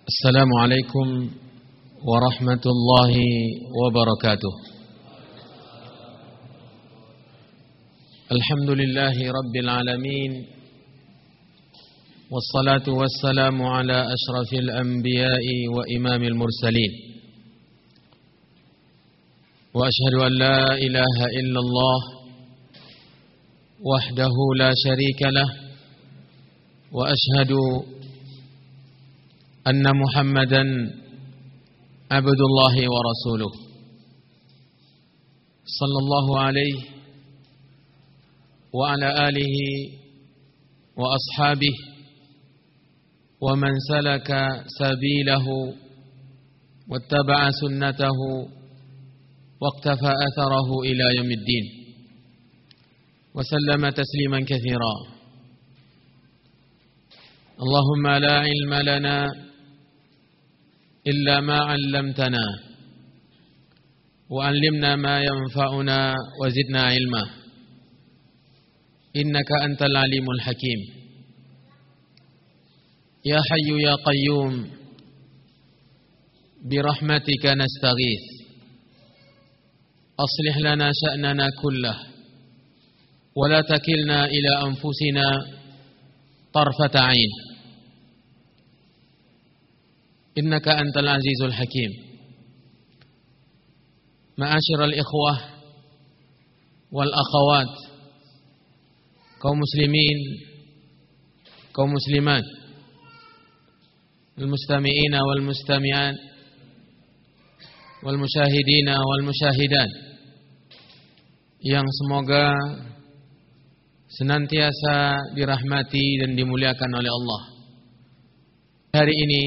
السلام عليكم ورحمة الله وبركاته. الحمد لله رب العالمين، والصلاة والسلام على أشرف الأنبياء وإمام المرسلين، وأشهد أن لا إله إلا الله وحده لا شريك له، وأشهد أن محمدا عبد الله ورسوله صلى الله عليه وعلى آله وأصحابه ومن سلك سبيله واتبع سنته واقتفى أثره إلى يوم الدين وسلم تسليما كثيرا. اللهم لا علم لنا إلا ما علمتنا وعلمنا ما ينفعنا وزدنا علما إنك أنت العليم الحكيم. يا حي يا قيوم برحمتك نستغيث، أصلح لنا شأننا كله ولا تكلنا إلى أنفسنا طرفة عين إنك أنت العزيز الحكيم. معاشر الإخوة والأخوات، kaum muslimin, kaum muslimat, al-mustami'ina wal mustami'at, wal musyahidina wal musyahidat, yang semoga senantiasa dirahmati dan dimuliakan oleh Allah. Hari ini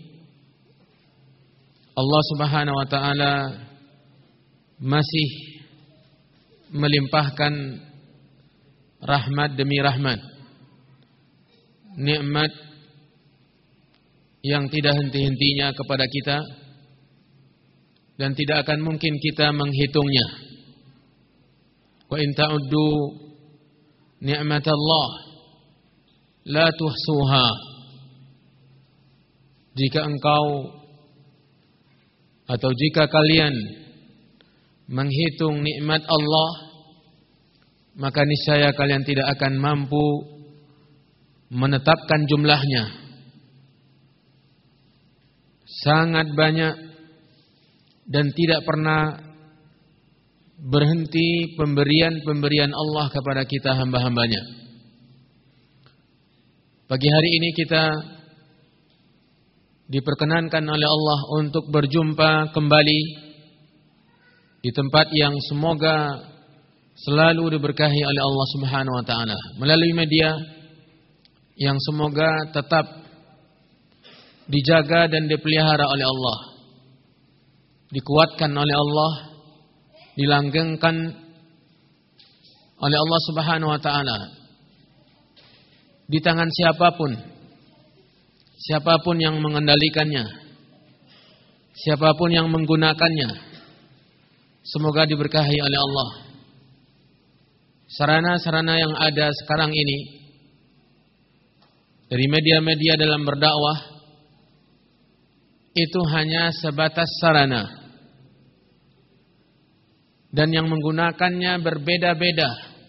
Allah Subhanahu wa taala masih melimpahkan rahmat demi rahmat, nikmat yang tidak henti-hentinya kepada kita dan tidak akan mungkin kita menghitungnya. Wa in ta'uddu ni'matallah la tuhsuha. Jika engkau atau jika kalian menghitung nikmat Allah, maka niscaya kalian tidak akan mampu menetapkan jumlahnya. Sangat banyak dan tidak pernah berhenti pemberian Allah kepada kita hamba-hambanya. Pagi hari ini kita diperkenankan oleh Allah untuk berjumpa kembali di tempat yang semoga selalu diberkahi oleh Allah Subhanahu wa taala melalui media yang semoga tetap dijaga dan dipelihara oleh Allah, dikuatkan oleh Allah, dilanggengkan oleh Allah Subhanahu wa taala di tangan siapapun yang mengendalikannya, siapapun yang menggunakannya, semoga diberkahi oleh Allah. Sarana-sarana yang ada sekarang ini dari media-media dalam berdakwah itu hanya sebatas sarana, dan yang menggunakannya berbeda-beda,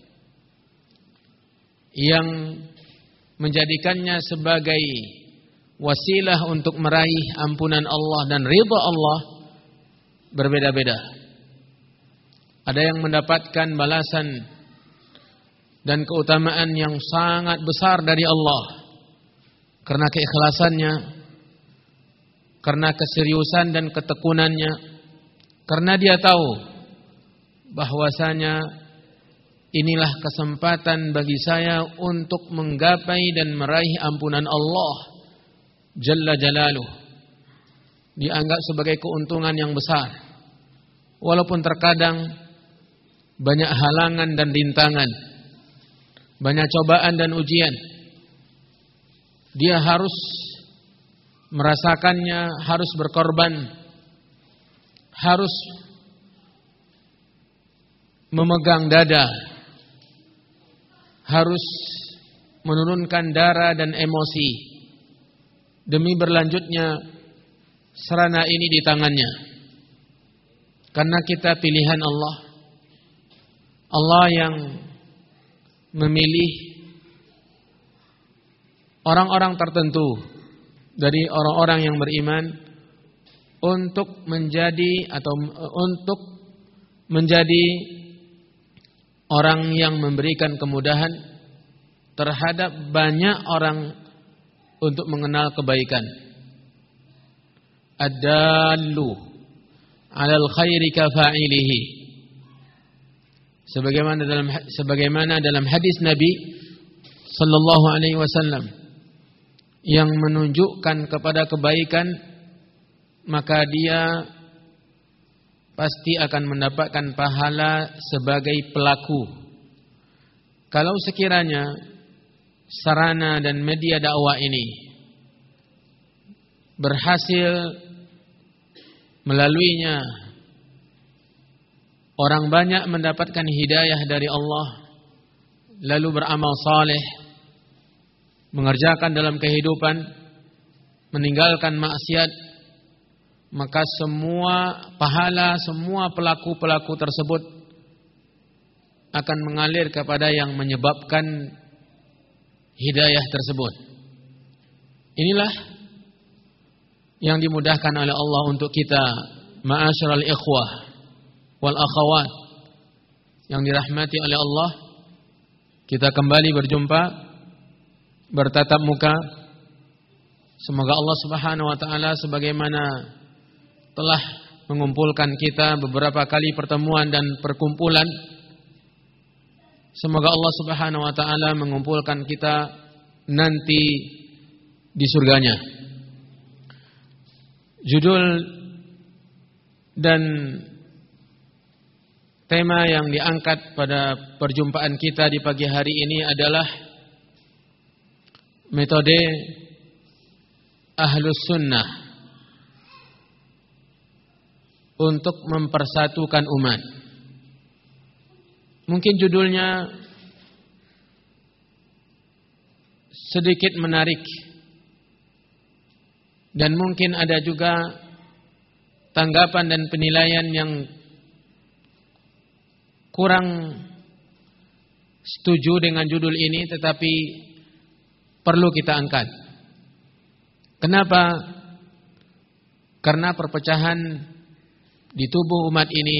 yang menjadikannya sebagai wasilah untuk meraih ampunan Allah dan ridha Allah berbeda-beda. Ada yang mendapatkan balasan dan keutamaan yang sangat besar dari Allah karena keikhlasannya, karena keseriusan dan ketekunannya, karena dia tahu bahwasanya inilah kesempatan bagi saya untuk menggapai dan meraih ampunan Allah Jalla Jalaluh. Dianggap sebagai keuntungan yang besar, walaupun terkadang banyak halangan dan rintangan, banyak cobaan dan ujian. Dia harus merasakannya, harus berkorban, harus memegang dada, harus menurunkan darah dan emosi demi berlanjutnya sarana ini di tangannya. Karena kita pilihan Allah. Allah yang memilih orang-orang tertentu dari orang-orang yang beriman untuk menjadi orang yang memberikan kemudahan terhadap banyak orang untuk mengenal kebaikan. Ad-dallu 'alal khairi kafa'ilihi. Sebagaimana dalam hadis Nabi sallallahu alaihi wasallam yang menunjukkan kepada kebaikan, maka dia pasti akan mendapatkan pahala sebagai pelaku. Kalau sekiranya sarana dan media dakwah ini berhasil, melaluinya orang banyak mendapatkan hidayah dari Allah, lalu beramal saleh, mengerjakan dalam kehidupan, meninggalkan maksiat, maka semua pahala, semua pelaku-pelaku tersebut akan mengalir kepada yang menyebabkan hidayah tersebut. Inilah yang dimudahkan oleh Allah untuk kita, ma'asyiral ikhwah wal akhawat yang dirahmati oleh Allah. Kita kembali berjumpa, bertatap muka. Semoga Allah Subhanahu wa taala sebagaimana telah mengumpulkan kita beberapa kali pertemuan dan perkumpulan, semoga Allah Subhanahu wa taala mengumpulkan kita nanti di surganya. Judul dan tema yang diangkat pada perjumpaan kita di pagi hari ini adalah metode Ahlus Sunnah untuk mempersatukan umat. Mungkin judulnya sedikit menarik, dan mungkin ada juga tanggapan dan penilaian yang kurang setuju dengan judul ini, tetapi perlu kita angkat. Kenapa? Karena perpecahan di tubuh umat ini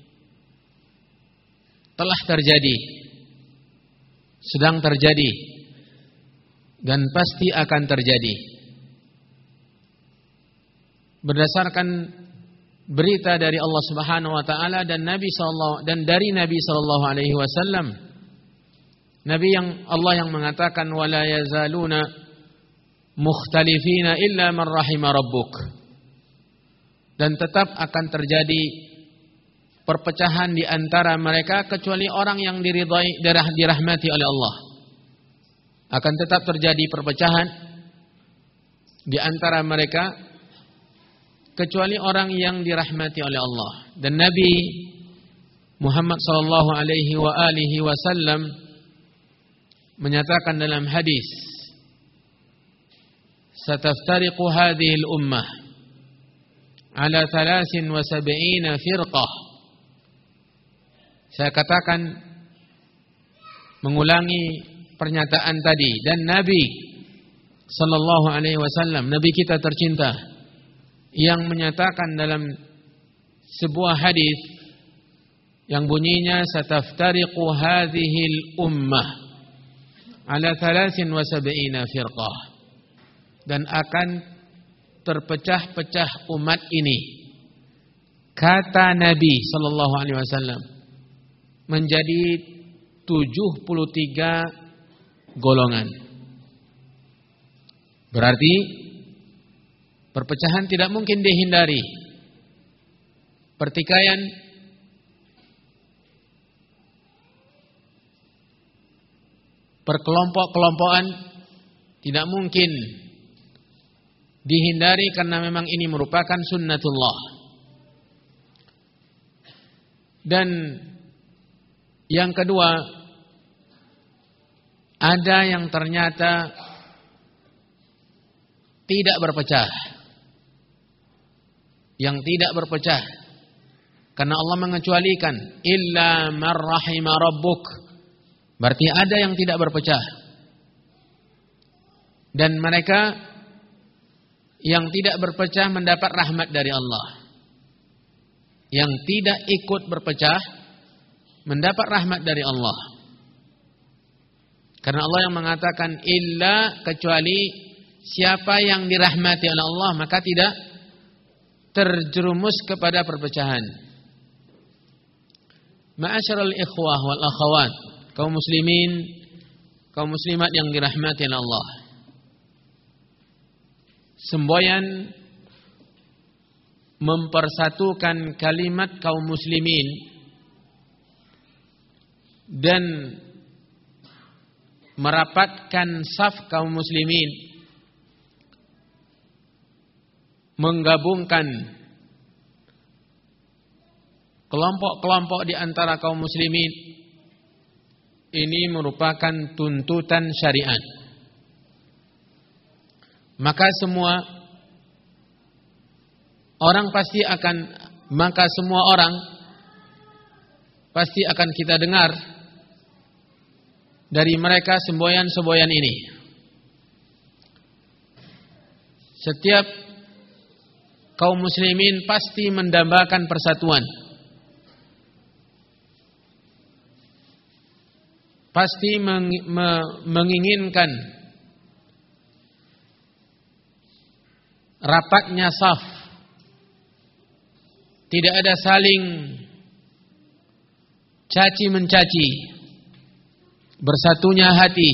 telah terjadi, sedang terjadi, dan pasti akan terjadi. Berdasarkan berita dari Allah Subhanahu wa taala dan dari Nabi sallallahu alaihi wasallam, Nabi yang Allah yang mengatakan wala yazaluna mukhtalifina illa man rahima rabbuk. Dan tetap akan terjadi perpecahan di antara mereka kecuali orang yang dirahmati oleh Allah. Akan tetap terjadi perpecahan di antara mereka kecuali orang yang dirahmati oleh Allah. Dan Nabi Muhammad sallallahu alaihi wa alihi wasallam menyatakan dalam hadis, "Sataftariqu hadhihi al-ummah ala 73 firqah." Saya katakan, mengulangi pernyataan tadi, dan Nabi sallallahu alaihi wasallam, Nabi kita tercinta, yang menyatakan dalam sebuah hadis yang bunyinya sataftariqu hadhihi al-ummah ala 73 firqah, dan akan terpecah-pecah umat ini, kata Nabi sallallahu alaihi wasallam, menjadi 73 golongan. Berarti perpecahan tidak mungkin dihindari. Pertikaian perkelompok-kelompokan tidak mungkin dihindari, karena memang ini merupakan sunnatullah. Dan yang kedua, ada yang ternyata tidak berpecah. yang tidak berpecah. Karena Allah mengecualikan illa man rahima rabbuk. Berarti ada yang tidak berpecah. Dan mereka yang tidak berpecah mendapat rahmat dari Allah. Yang tidak ikut berpecah mendapat rahmat dari Allah. Karena Allah yang mengatakan illa, kecuali siapa yang dirahmati oleh Allah maka tidak terjerumus kepada perpecahan. Ma'asyiral ikhwah wal akhawat, kaum muslimin, kaum muslimat yang dirahmati oleh Allah. Semboyan mempersatukan kalimat kaum muslimin dan merapatkan saf kaum muslimin, menggabungkan kelompok-kelompok di antara kaum muslimin, ini merupakan tuntutan syariat. Maka semua orang pasti akan kita dengar dari mereka semboyan-semboyan ini. Setiap kaum muslimin pasti mendambakan persatuan. Pasti menginginkan rapatnya saf. Tidak ada saling caci mencaci. Bersatunya hati.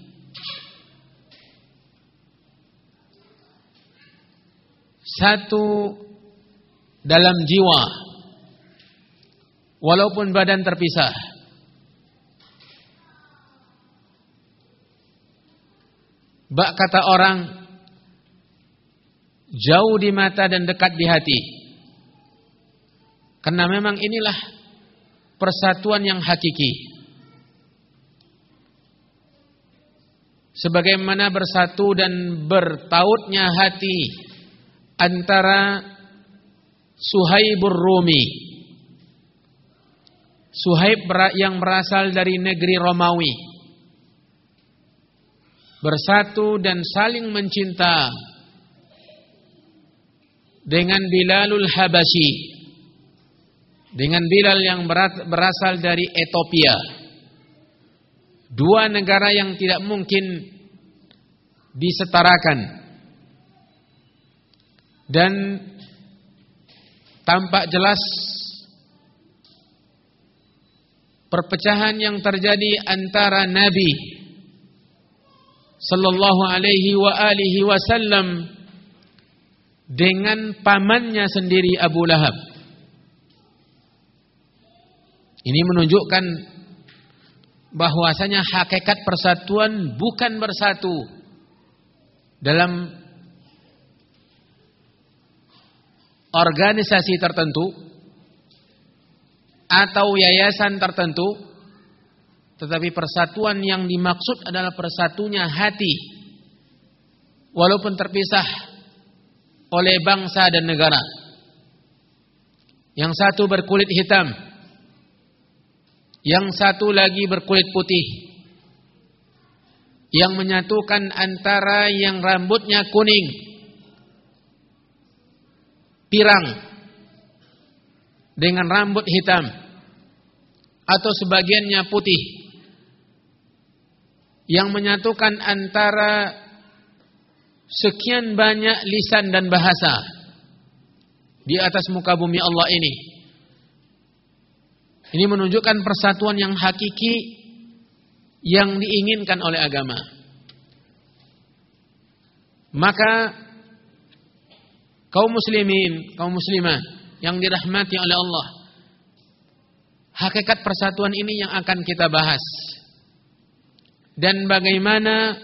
Satu dalam jiwa. Walaupun badan terpisah. Bak kata orang, jauh di mata dan dekat di hati. Karena memang inilah persatuan yang hakiki. Sebagaimana bersatu dan bertautnya hati antara Suhaibur Rumi, Suhaib yang berasal dari negeri Romawi, bersatu dan saling mencinta dengan Bilalul Habasyi, dengan Bilal yang berasal dari Ethiopia. Dua negara yang tidak mungkin disetarakan. Dan tampak jelas perpecahan yang terjadi antara Nabi sallallahu alaihi wa alihi wasallam dengan pamannya sendiri Abu Lahab. Ini menunjukkan bahwasanya hakikat persatuan bukan bersatu dalam organisasi tertentu atau yayasan tertentu, tetapi persatuan yang dimaksud adalah persatunya hati, walaupun terpisah oleh bangsa dan negara. Yang satu berkulit hitam, yang satu lagi berkulit putih. Yang menyatukan antara yang rambutnya kuning, pirang, dengan rambut hitam, atau sebagiannya putih. Yang menyatukan antara sekian banyak lisan dan bahasa di atas muka bumi Allah ini. Ini menunjukkan persatuan yang hakiki yang diinginkan oleh agama. Maka kaum muslimin, kaum muslimat yang dirahmati oleh Allah, hakikat persatuan ini yang akan kita bahas. Dan bagaimana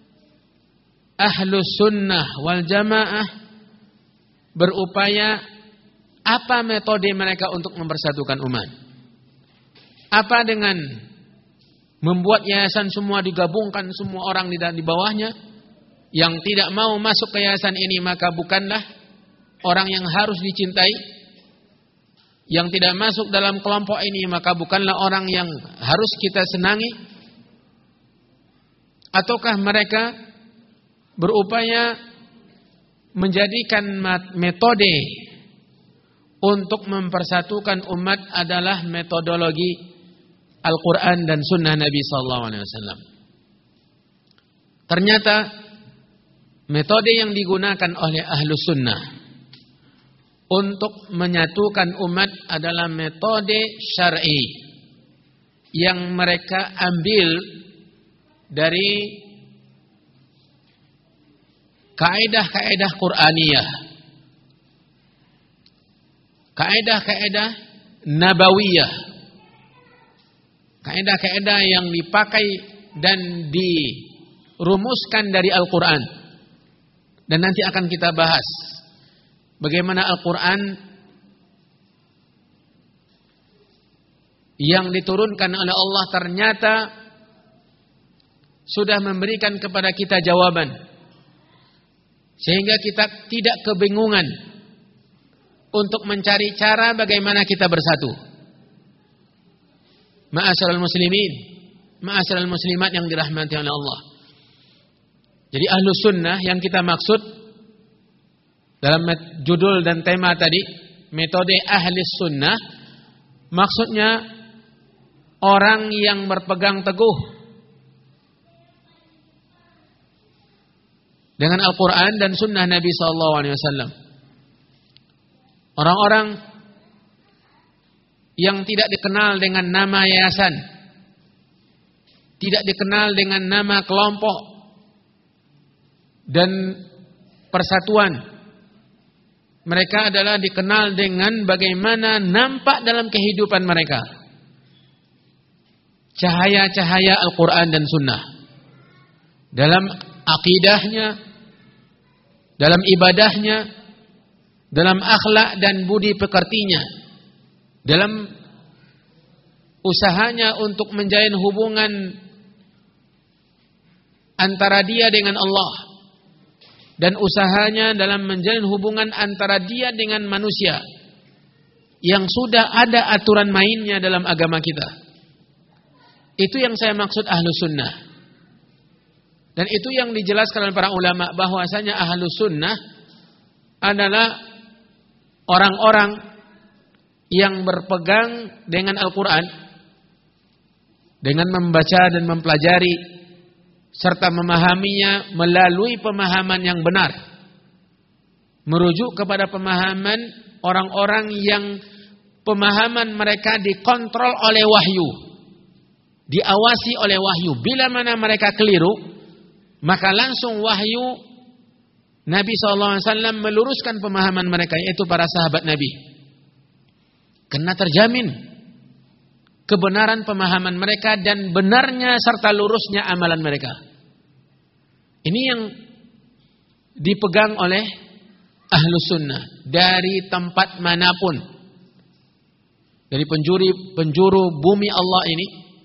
Ahlus Sunnah wal Jamaah berupaya, apa metode mereka untuk mempersatukan umat. Apa dengan membuat yayasan semua digabungkan semua orang di bawahnya. Yang tidak mau masuk ke yayasan ini maka bukanlah orang yang harus dicintai, yang tidak masuk dalam kelompok ini maka bukanlah orang yang harus kita senangi? Ataukah mereka berupaya menjadikan metode untuk mempersatukan umat adalah metodologi Al-Quran dan Sunnah Nabi SAW? Ternyata metode yang digunakan oleh Ahlus Sunnah untuk menyatukan umat adalah metode syar'i yang mereka ambil dari kaidah-kaidah Qur'aniyah, kaidah-kaidah nabawiyah, kaidah-kaidah yang dipakai dan dirumuskan dari Al-Quran. Dan nanti akan kita bahas bagaimana Al-Quran yang diturunkan oleh Allah ternyata sudah memberikan kepada kita jawaban, sehingga kita tidak kebingungan untuk mencari cara bagaimana kita bersatu. Ma'asyiral muslimin, ma'asyiral muslimat yang dirahmati oleh Allah. Jadi Ahlus Sunnah yang kita maksud dalam judul dan tema tadi, metode Ahlus Sunnah, maksudnya orang yang berpegang teguh dengan Al-Quran dan Sunnah Nabi SAW. Orang-orang yang tidak dikenal dengan nama yayasan, tidak dikenal dengan nama kelompok dan persatuan. Mereka adalah dikenal dengan bagaimana nampak dalam kehidupan mereka cahaya-cahaya Al-Quran dan Sunnah dalam akidahnya, dalam ibadahnya, dalam akhlak dan budi pekertinya, dalam usahanya untuk menjalin hubungan antara dia dengan Allah, dan usahanya dalam menjalin hubungan antara dia dengan manusia yang sudah ada aturan mainnya dalam agama kita. Itu yang saya maksud Ahlus Sunnah. Dan itu yang dijelaskan oleh para ulama, bahwasanya Ahlus Sunnah adalah orang-orang yang berpegang dengan Al-Quran, dengan membaca dan mempelajari serta memahaminya melalui pemahaman yang benar, merujuk kepada pemahaman orang-orang yang pemahaman mereka dikontrol oleh wahyu, diawasi oleh wahyu. Bila mana mereka keliru, maka langsung wahyu Nabi SAW meluruskan pemahaman mereka, yaitu para sahabat Nabi. Karena terjamin kebenaran pemahaman mereka dan benarnya serta lurusnya amalan mereka. Ini yang dipegang oleh Ahlus Sunnah dari tempat manapun, dari penjuru bumi Allah ini,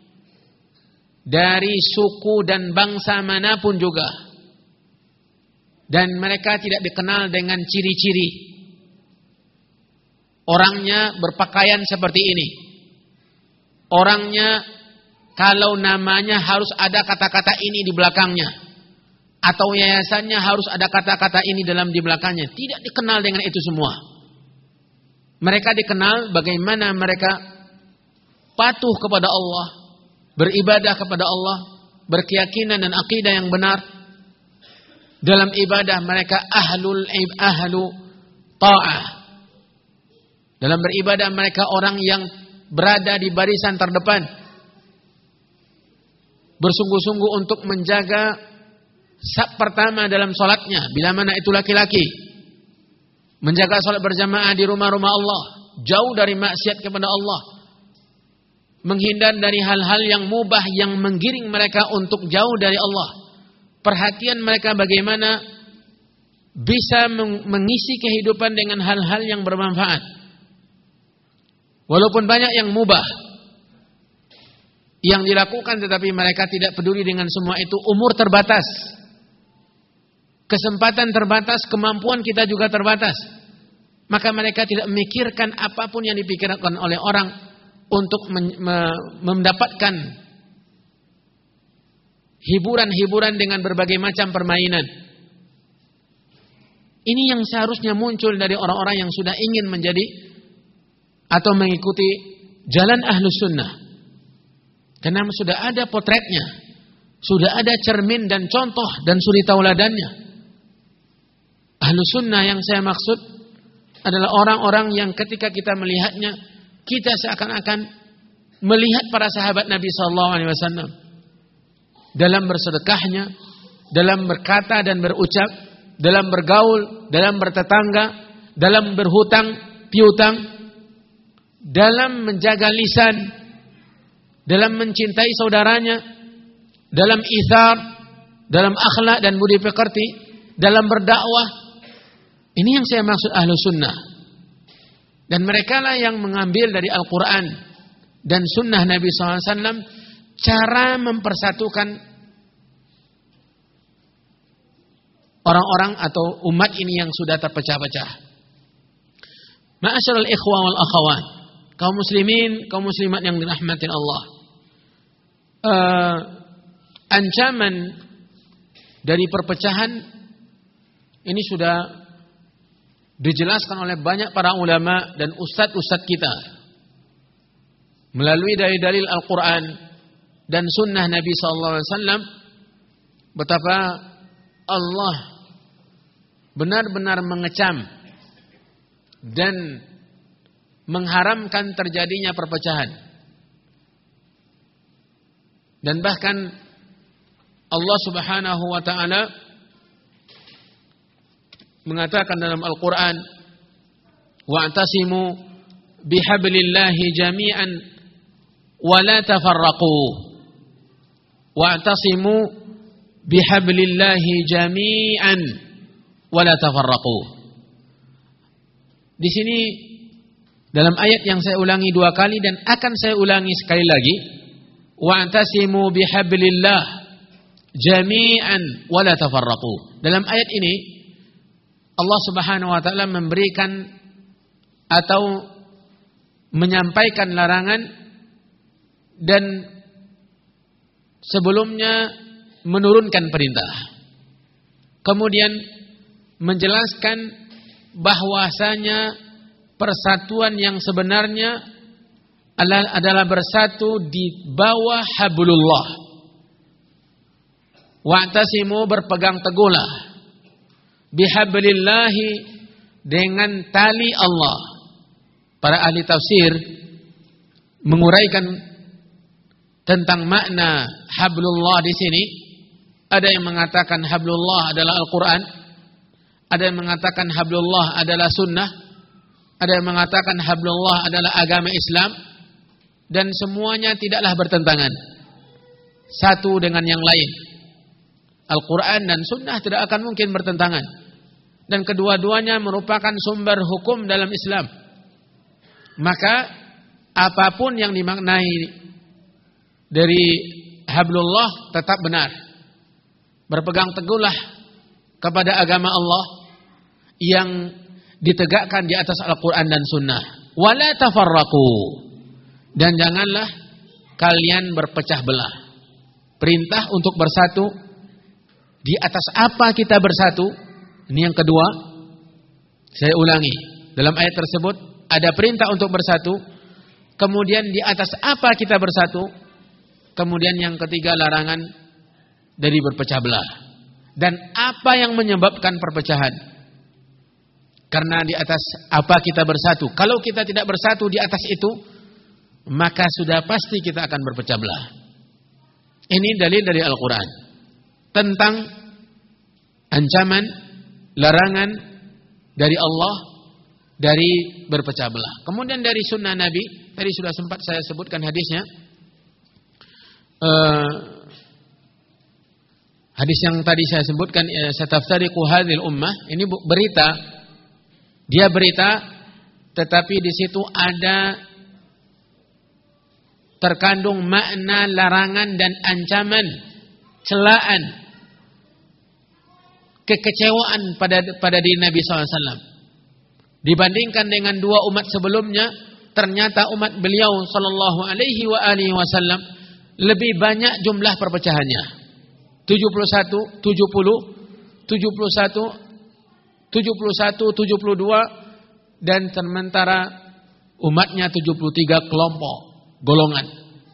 dari suku dan bangsa manapun juga. Dan mereka tidak dikenal dengan ciri-ciri orangnya berpakaian seperti ini, orangnya kalau namanya harus ada kata-kata ini di belakangnya, atau yayasannya harus ada kata-kata ini di belakangnya. Tidak dikenal dengan itu semua. Mereka dikenal bagaimana mereka patuh kepada Allah, beribadah kepada Allah, berkeyakinan dan akidah yang benar. Dalam ibadah mereka ahlu ta'ah. Dalam beribadah mereka orang yang berada di barisan terdepan, bersungguh-sungguh untuk menjaga saf pertama dalam sholatnya, bila mana itu laki-laki, menjaga sholat berjamaah di rumah-rumah Allah, jauh dari maksiat kepada Allah, menghindar dari hal-hal yang mubah yang menggiring mereka untuk jauh dari Allah. Perhatian mereka bagaimana bisa mengisi kehidupan dengan hal-hal yang bermanfaat. Walaupun banyak yang mubah yang dilakukan, tetapi mereka tidak peduli dengan semua itu. Umur terbatas, kesempatan terbatas, kemampuan kita juga terbatas. maka mereka tidak memikirkan apapun yang dipikirkan oleh orang untuk mendapatkan hiburan-hiburan dengan berbagai macam permainan. Ini yang seharusnya muncul dari orang-orang yang sudah ingin menjadi atau mengikuti jalan Ahlus Sunnah. Karena sudah ada potretnya, sudah ada cermin dan contoh dan suri tauladannya. Ahlus Sunnah yang saya maksud adalah orang-orang yang ketika kita melihatnya, kita seakan-akan melihat para sahabat Nabi SAW dalam bersedekahnya, dalam berkata dan berucap, dalam bergaul, dalam bertetangga, dalam berhutang piutang, dalam menjaga lisan, dalam mencintai saudaranya, dalam ithar, dalam akhlak dan budi pekerti, dalam berdakwah. Ini yang saya maksud Ahlus Sunnah. Dan mereka lah yang mengambil dari Al-Quran dan Sunnah Nabi SAW cara mempersatukan orang-orang atau umat ini yang sudah terpecah-pecah. Ma'asyiral ikhwa wal akhawat, kaum muslimin, kaum muslimat yang dirahmatin Allah. Ancaman dari perpecahan ini sudah dijelaskan oleh banyak para ulama dan ustadz-ustadz kita melalui dari dalil Al-Quran dan Sunnah Nabi SAW, betapa Allah benar-benar mengecam dan mengharamkan terjadinya perpecahan. Dan bahkan Allah Subhanahu wa ta'ala mengatakan dalam Al-Quran, wa'tasimu bihablillahi jami'an wa la tafarraqu. Wa'tasimu bihablillahi jami'an wa la tafarraqu. Di sini dalam ayat yang saya ulangi 2 kali dan akan saya ulangi sekali lagi, wa'tasimu bihablillah jami'an wa la tafarraqu. Dalam ayat ini Allah Subhanahu wa ta'ala memberikan atau menyampaikan larangan dan sebelumnya menurunkan perintah. Kemudian menjelaskan bahwasanya persatuan yang sebenarnya adalah bersatu di bawah hablullah. Wa'tasimu, berpegang teguhlah, bihablillahi, dengan tali Allah. Para ahli tafsir menguraikan tentang makna hablullah di sini. Ada yang mengatakan hablullah adalah Al-Quran, ada yang mengatakan hablullah adalah sunnah, ada yang mengatakan hablullah adalah agama Islam, dan semuanya tidaklah bertentangan satu dengan yang lain. Al-Quran dan sunnah tidak akan mungkin bertentangan. Dan kedua-duanya merupakan sumber hukum dalam Islam. Maka apapun yang dimaknai dari hablullah tetap benar. Berpegang teguhlah kepada agama Allah yang ditegakkan di atas Al-Quran dan Sunnah. Wala tafarraqu, dan janganlah kalian berpecah belah. Perintah untuk bersatu. Di atas apa kita bersatu? Ini yang kedua. Saya ulangi, dalam ayat tersebut ada perintah untuk bersatu. Kemudian di atas apa kita bersatu? Kemudian yang ketiga, larangan dari berpecah belah. Dan apa yang menyebabkan perpecahan? Karena di atas apa kita bersatu. Kalau kita tidak bersatu di atas itu, maka sudah pasti kita akan berpecah belah. Ini dalil dari Al-Quran tentang ancaman, larangan dari Allah dari berpecah belah. Kemudian dari sunnah Nabi, tadi sudah sempat saya sebutkan hadisnya. Hadis yang tadi saya sebutkan, sataftariqu hadhil ummah, ini berita. Dia berita, tetapi di situ ada terkandung makna larangan dan ancaman, celaan, kekecewaan pada diri Nabi SAW. Dibandingkan dengan dua umat sebelumnya, ternyata umat beliau sallallahu alaihi wa alihi wasallam lebih banyak jumlah perpecahannya. 71, 70, 71, 71, 72, dan sementara umatnya 73 kelompok, golongan.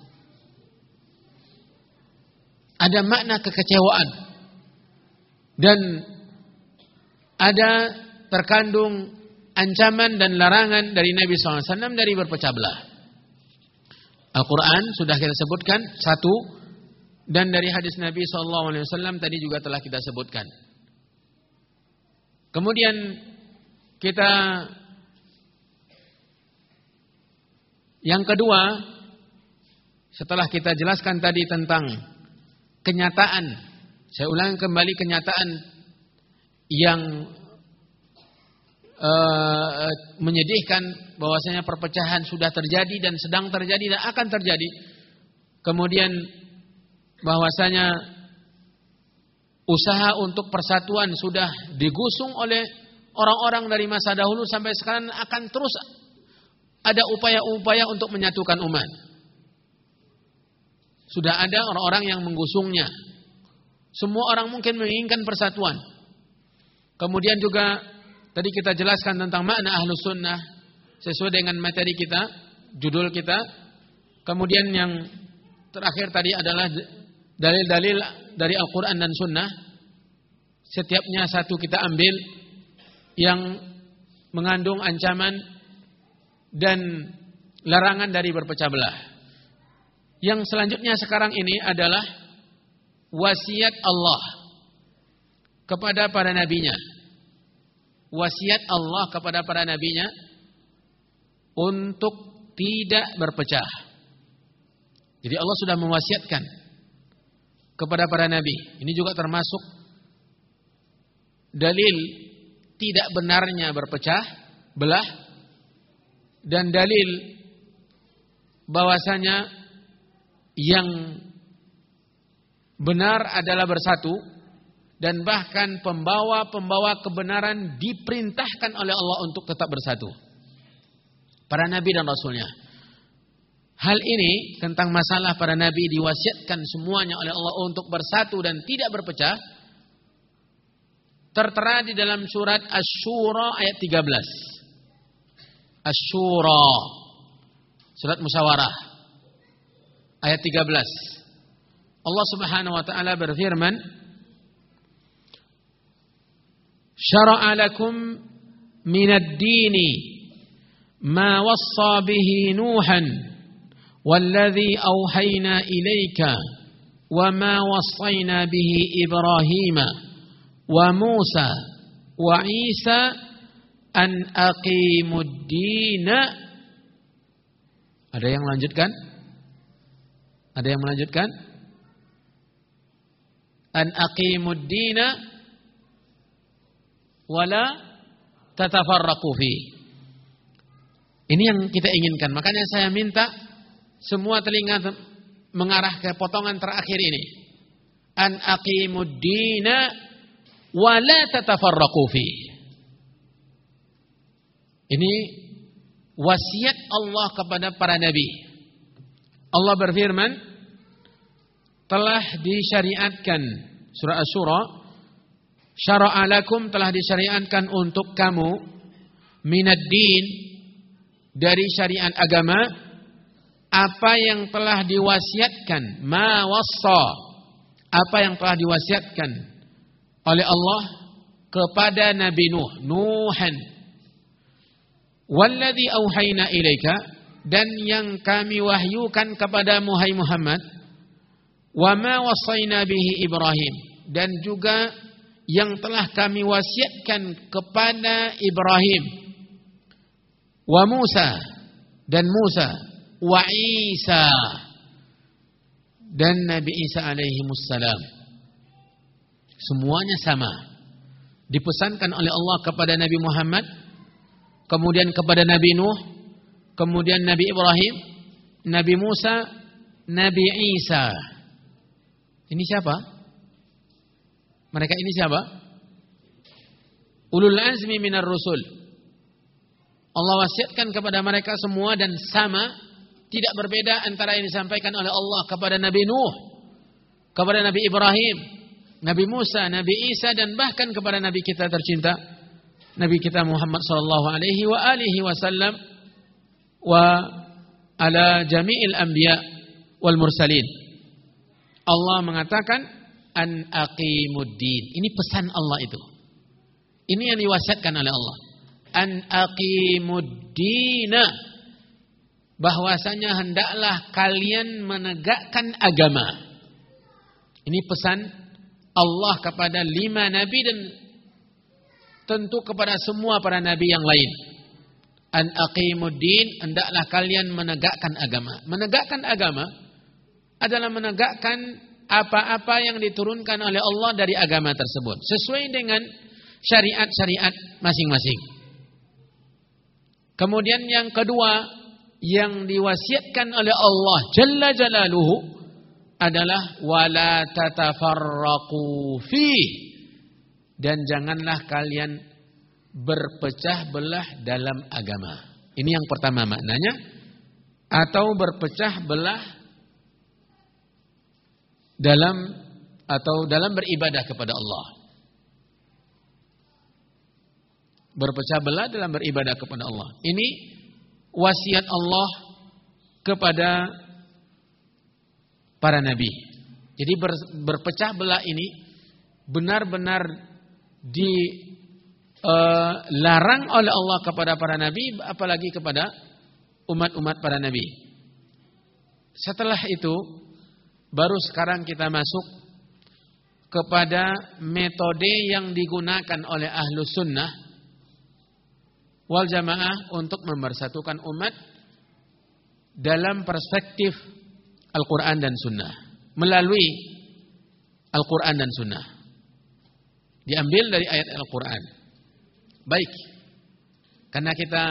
Ada makna kekecewaan dan ada terkandung ancaman dan larangan dari Nabi SAW dari berpecah belah. Al-Quran sudah kita sebutkan satu, dan dari hadis Nabi SAW tadi juga telah kita sebutkan. Kemudian kita yang kedua, setelah kita jelaskan tadi tentang kenyataan, saya ulang kembali kenyataan yang menyedihkan bahwasanya perpecahan sudah terjadi dan sedang terjadi dan akan terjadi. Kemudian bahwasanya usaha untuk persatuan sudah digusung oleh orang-orang dari masa dahulu sampai sekarang, akan terus ada upaya-upaya untuk menyatukan umat. Sudah ada orang-orang yang menggusungnya. Semua orang mungkin menginginkan persatuan. Kemudian juga tadi kita jelaskan tentang makna Ahlus Sunnah sesuai dengan materi kita, judul kita. Kemudian yang terakhir tadi adalah dalil-dalil dari Al-Quran dan Sunnah. Setiapnya satu kita ambil yang mengandung ancaman dan larangan dari berpecah belah. Yang selanjutnya sekarang ini adalah wasiat Allah kepada para nabinya. Wasiat Allah kepada para nabinya untuk tidak berpecah. Jadi Allah sudah mewasiatkan kepada para nabi. Ini juga termasuk dalil tidak benarnya berpecah belah dan dalil bahwasanya yang benar adalah bersatu, dan bahkan pembawa-pembawa kebenaran diperintahkan oleh Allah untuk tetap bersatu. Para nabi dan rasulnya. Hal ini tentang masalah para nabi diwasiatkan semuanya oleh Allah untuk bersatu dan tidak berpecah, tertera di dalam surat Asy-Syura ayat 13. Asy-Syura, surat musyawarah ayat 13. Allah Subhanahu wa taala berfirman, "Syara'a lakum minad dini ma wassa bihi Nuhan walladzi auhayna ilaika wa ma wassayna bihi Ibrahim wa Musa wa Isa an aqimud dina." Ada yang melanjutkan? Ada yang melanjutkan? An aqimud dina wala tatafarraqu fi. Ini yang kita inginkan. Makanya saya minta semua telinga mengarah ke potongan terakhir ini. An aqimud dina wala tatafarraqu fi. Ini wasiat Allah kepada para nabi. Allah berfirman, telah disyariatkan, surah Asy-Syura, syara'a lakum, telah disyariatkan untuk kamu, minad din, dari syariat agama, apa yang telah diwasiatkan, ma wassa, apa yang telah diwasiatkan oleh Allah kepada Nabi Nuh, Nuhan, walladzi auhayna ilaika, dan yang kami wahyukan kepada Muhammad, wa ma wassayna bihi Ibrahim, dan juga yang telah kami wasiatkan kepada Ibrahim, wa Musa, dan Musa, wa Isa, dan Nabi Isa alaihi wassalam. Semuanya sama, dipesankan oleh Allah kepada Nabi Muhammad, kemudian kepada Nabi Nuh, kemudian Nabi Ibrahim, Nabi Musa, Nabi Isa. Ini siapa? Mereka ini siapa? Ulul azmi minar rusul. Allah wasiatkan kepada mereka semua dan sama, tidak berbeda antara yang disampaikan oleh Allah kepada Nabi Nuh, kepada Nabi Ibrahim, Nabi Musa, Nabi Isa, dan bahkan kepada Nabi kita tercinta, Nabi kita Muhammad sallallahu alaihi wa alihi wasallam wa ala jami'il anbiya wal mursalin. Allah mengatakan an aqimuddin. Ini pesan Allah itu. Ini yang diwasiatkan oleh Allah. An aqimuddina, bahwasanya hendaklah kalian menegakkan agama. Ini pesan Allah kepada 5 nabi dan tentu kepada semua para nabi yang lain. An aqimuddin, hendaklah kalian menegakkan agama. Menegakkan agama adalah menegakkan apa-apa yang diturunkan oleh Allah dari agama tersebut sesuai dengan syariat-syariat masing-masing. Kemudian yang kedua yang diwasiatkan oleh Allah Jalla Jalaluhu adalah wala tatafarraqu fi, dan janganlah kalian berpecah belah dalam agama. Ini yang pertama maknanya, atau berpecah belah dalam beribadah kepada Allah. Berpecah belah dalam beribadah kepada Allah. Ini wasiat Allah kepada para nabi. Jadi berpecah belah ini benar-benar dilarang oleh Allah kepada para nabi, apalagi kepada umat-umat para nabi. Setelah itu baru sekarang kita masuk kepada metode yang digunakan oleh Ahlus Sunnah wal Jamaah untuk mempersatukan umat dalam perspektif Al-Quran dan Sunnah, melalui Al-Quran dan Sunnah, diambil dari ayat Al-Quran. Baik, karena kita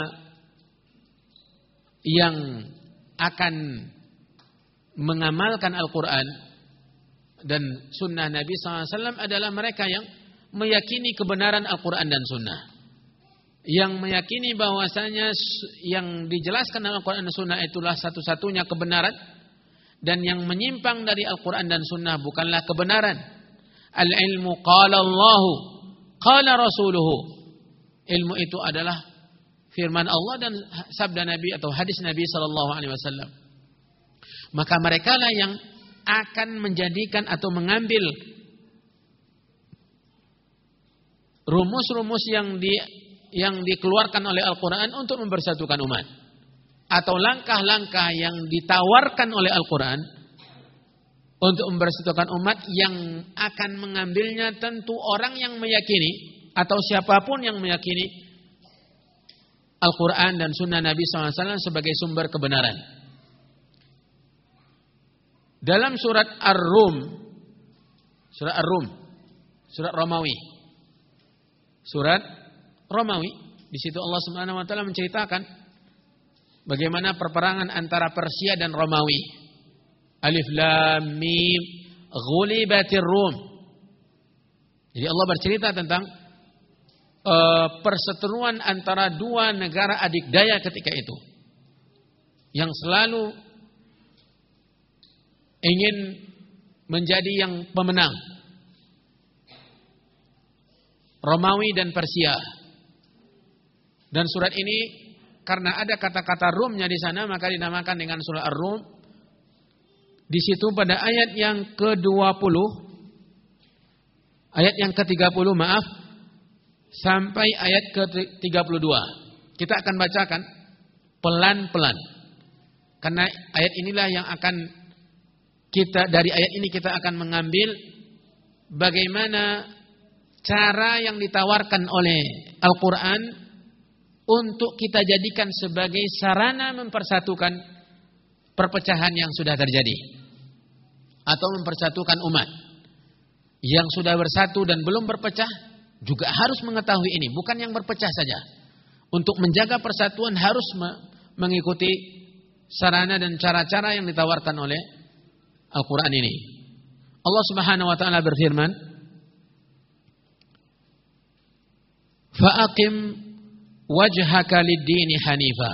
yang akan mengamalkan Al-Quran dan Sunnah Nabi SAW adalah mereka yang meyakini kebenaran Al-Quran dan Sunnah, yang meyakini bahwasanya yang dijelaskan dalam Al-Quran dan Sunnah itulah satu-satunya kebenaran, dan yang menyimpang dari Al-Quran dan Sunnah bukanlah kebenaran. Al-ilmu qala Allahu qala Rasuluhu. Ilmu itu adalah firman Allah dan sabda Nabi atau hadis Nabi SAW. Maka mereka lah yang akan menjadikan atau mengambil rumus-rumus yang dikeluarkan oleh Al-Quran untuk mempersatukan umat, atau langkah-langkah yang ditawarkan oleh Al-Quran untuk mempersatukan umat, yang akan mengambilnya tentu orang yang meyakini atau siapapun yang meyakini Al-Quran dan Sunnah Nabi SAW sebagai sumber kebenaran. Dalam surat Ar-Rum, surat Romawi, di situ Allah Subhanahu wa taala menceritakan bagaimana perperangan antara Persia dan Romawi. Alif Lam Mim ghulibatir Rum. Jadi Allah bercerita tentang perseteruan antara dua negara adikdaya ketika itu, yang selalu ingin menjadi yang pemenang, Romawi dan Persia. Dan surat ini karena ada kata-kata Rumnya di sana, maka dinamakan dengan surah Ar-Rum. Di situ pada ayat yang ke-20, ayat yang ke-30 sampai ayat ke-32. Kita akan bacakan pelan-pelan, karena ayat inilah yang akan dari ayat ini kita akan mengambil bagaimana cara yang ditawarkan oleh Al-Quran untuk kita jadikan sebagai sarana mempersatukan perpecahan yang sudah terjadi, atau mempersatukan umat yang sudah bersatu dan belum berpecah. Juga harus mengetahui ini, bukan yang berpecah saja. Untuk menjaga persatuan harus mengikuti sarana dan cara-cara yang ditawarkan oleh Al-Quran ini. Allah Subhanahu wa taala berfirman, "Fa'aqim wajhaka lid-dini hanifa.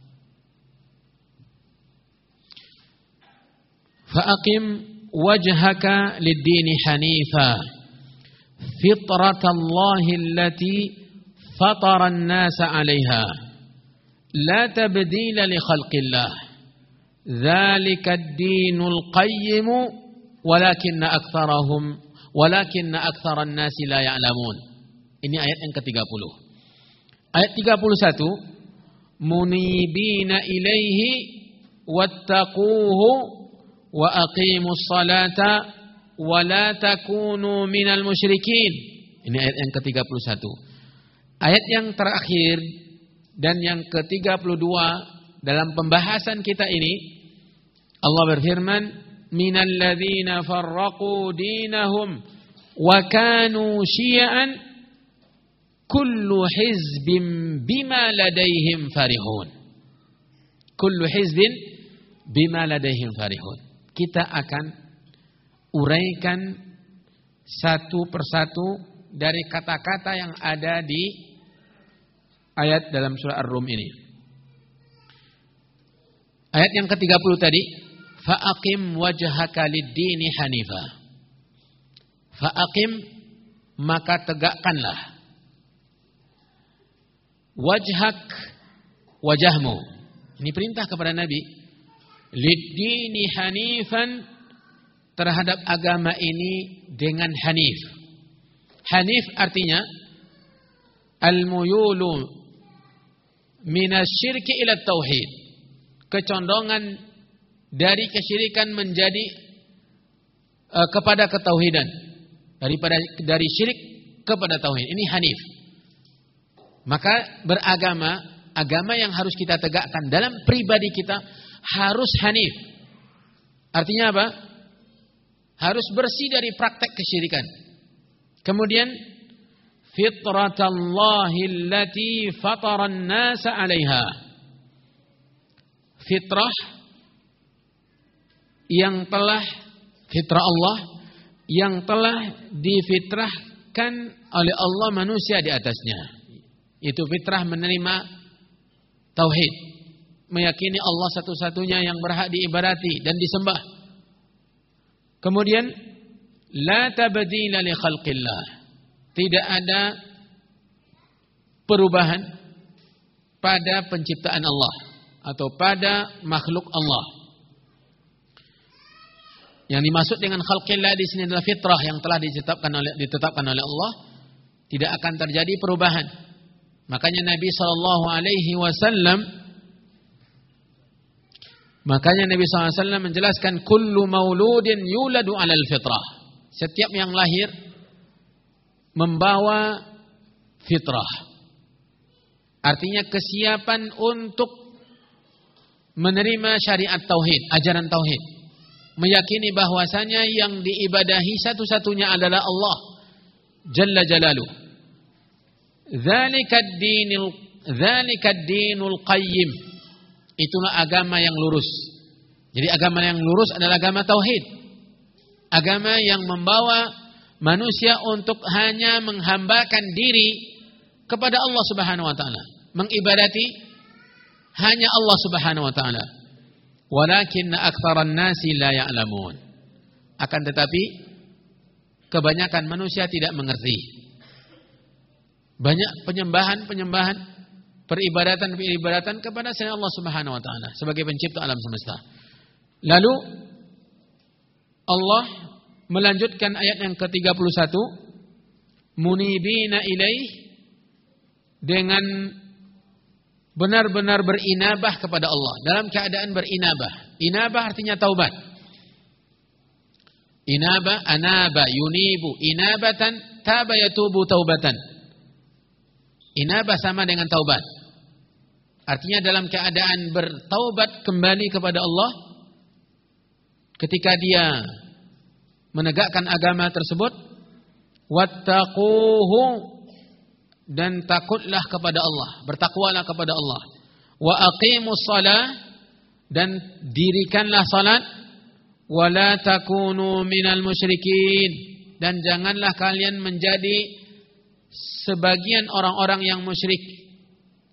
Fa'aqim wajhaka lid-dini hanifa. Fitratallahi allati fatara an-nasa 'alaiha. La tabdila li khalqillah. Dzalika ad-dinul qayyim walakinna aktsaran nasi la ya'lamun. Ini ayat yang ke-30. Ayat 31, munibina ilaihi wattaquhu wa aqimus salata wa la takunu minal musyrikin. Ini ayat yang ke-31. Ayat yang terakhir dan yang ke-32 dalam pembahasan kita ini, Allah berfirman, minal ladzina farraqu dinahum wa kanu syi'an kullu hizbin bima ladaihim farihun. Kullu hizbin bima ladaihim farihun. Kita akan uraikan satu persatu dari kata-kata yang ada di ayat dalam surah Ar-Rum ini. Ayat yang ke-30 tadi, fa'aqim wajhaka lid-dini hanifa. Fa'aqim, maka tegakkanlah. Wajhak, wajahmu. Ini perintah kepada Nabi. Lid-dini hanifan, terhadap agama ini dengan hanif. Hanif artinya al-muyulu minasyirki ila tauhid. Kecondongan dari kesyirikan menjadi kepada ketauhidan. Dari syirik kepada tauhid. Ini hanif. Maka beragama, agama yang harus kita tegakkan dalam pribadi kita harus hanif. Artinya apa? Harus bersih dari praktek kesyirikan. Kemudian fitratallahi allati fataran nasa 'alaiha. Fitrah yang telah, fitrah Allah yang telah difitrahkan oleh Allah manusia di atasnya. Itu fitrah menerima tauhid, meyakini Allah satu-satunya yang berhak diibadati dan disembah. Kemudian la tabdila li khalqillah. Tidak ada perubahan pada penciptaan Allah atau pada makhluk Allah. Yang dimaksud dengan khalqillah di sini adalah fitrah yang telah ditetapkan oleh Allah. Tidak akan terjadi perubahan. Makanya Nabi SAW menjelaskan kullu mauludin yuladu 'alal fitrah. Setiap yang lahir membawa fitrah. Artinya kesiapan untuk menerima syariat tauhid, ajaran tauhid. Meyakini bahwasanya yang diibadahi satu-satunya adalah Allah Jalla Jalaluh. Dzalikad dinul qayyim. Itulah agama yang lurus. Jadi agama yang lurus adalah agama tauhid. Agama yang membawa manusia untuk hanya menghambakan diri kepada Allah Subhanahu wa taala, mengibadati hanya Allah Subhanahu wa taala. Walakinna aktsaran nasi la ya'lamun. Akan tetapi kebanyakan manusia tidak mengerti. Banyak penyembahan, peribadatan kepada selain Allah Subhanahu wa taala sebagai pencipta alam semesta. Lalu Allah melanjutkan ayat yang ke-31, munibina ilaih, dengan benar-benar berinabah kepada Allah, dalam keadaan berinabah. Inabah artinya taubat. Inabah, anaba, yunibu, inabatan, taba yatubu taubatan. Inabah sama dengan taubat. Artinya dalam keadaan bertaubat kembali kepada Allah ketika dia menegakkan agama tersebut. Wattaquhu, dan takutlah kepada Allah, bertakwalah kepada Allah. Wa aqimus shalah, dan dirikanlah salat. Wa la takunu minal musyrikin, dan janganlah kalian menjadi sebagian orang-orang yang musyrik.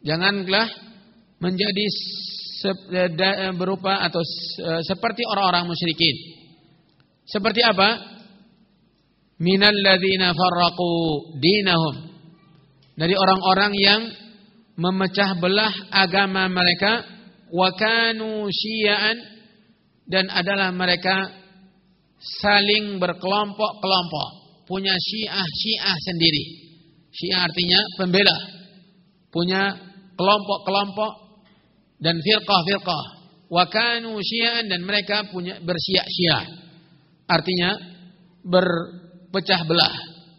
Janganlah menjadi berupa atau seperti orang-orang musyrikin. Seperti apa? Minal ladzina farraqu dinahum. Dari orang-orang yang memecah belah agama mereka, wa kanu syi'an, dan adalah mereka saling berkelompok-kelompok, punya syiah sendiri. Syiah artinya pembela, punya kelompok-kelompok dan firqah-firqah. Wa kanu syi'an, dan mereka punya bersyiah-syiah, artinya berpecah belah.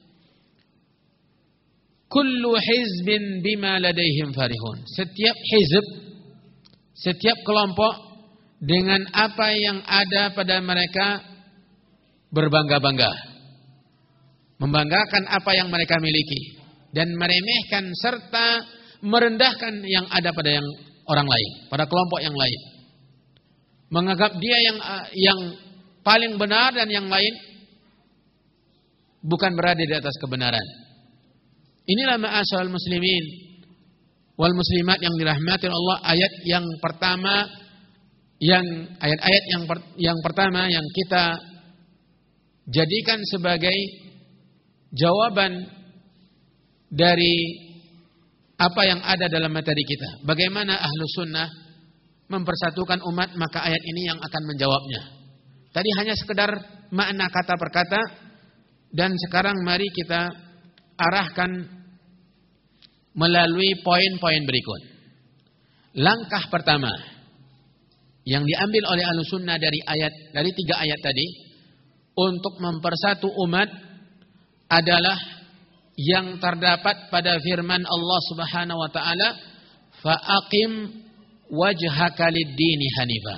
Kullu hizbin bima ladaihim farihun. Setiap hizb, setiap kelompok dengan apa yang ada pada mereka berbangga-bangga, membanggakan apa yang mereka miliki dan meremehkan serta merendahkan yang ada pada yang orang lain, pada kelompok yang lain. Menganggap dia yang paling benar dan yang lain bukan berada di atas kebenaran. Inilah ma'asyarul muslimin wal muslimat yang dirahmati Allah, ayat yang pertama, ayat-ayat yang pertama yang kita jadikan sebagai jawaban dari apa yang ada dalam materi kita. Bagaimana ahlu sunnah mempersatukan umat, maka ayat ini yang akan menjawabnya. Tadi hanya sekedar makna kata per kata, dan sekarang mari kita arahkan melalui poin-poin berikut. Langkah pertama yang diambil oleh ahlu sunnah dari 3 ayat tadi untuk mempersatu umat adalah yang terdapat pada firman Allah Subhanahu wa taala, fa'aqim wajhaka lid-dini hanifah.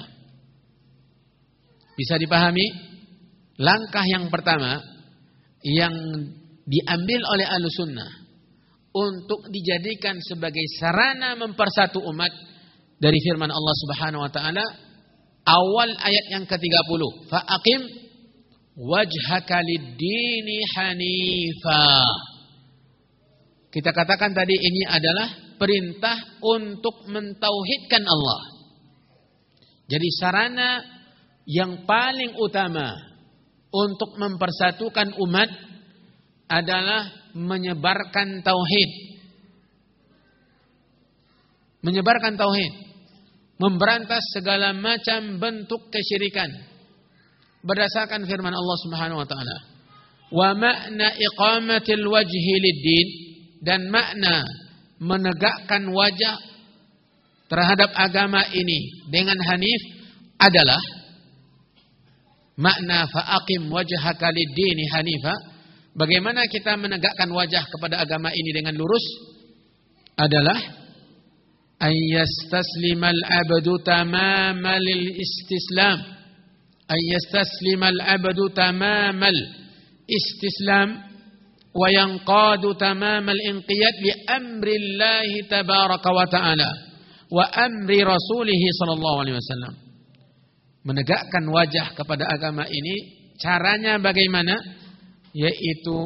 Bisa dipahami? Langkah yang pertama yang diambil oleh Ahlussunnah untuk dijadikan sebagai sarana mempersatu umat dari firman Allah Subhanahu wa taala, awal ayat yang ke-30, fa'aqim wajhaka lid-dini hanifa. Kita katakan tadi ini adalah perintah untuk mentauhidkan Allah. Jadi sarana yang paling utama untuk mempersatukan umat adalah menyebarkan tauhid. Menyebarkan tauhid, memberantas segala macam bentuk kesyirikan berdasarkan firman Allah Subhanahu wa taala. Wa makna iqamatil wajhi lid-din, dan makna menegakkan wajah terhadap agama ini dengan hanif adalah makna fa'aqim wajhaka lid-dini hanifa. Bagaimana kita menegakkan wajah kepada agama ini dengan lurus? Adalah ayyastaslimal abdu tamamal istislam. Ayyastaslimal abdu tamamal istislam wa yanqadu tamamal inqiyad li amrillahi tabaraka wa ta'ala wa amri rasulih sallallahu alaihi wasallam. Menegakkan wajah kepada agama ini caranya bagaimana? Yaitu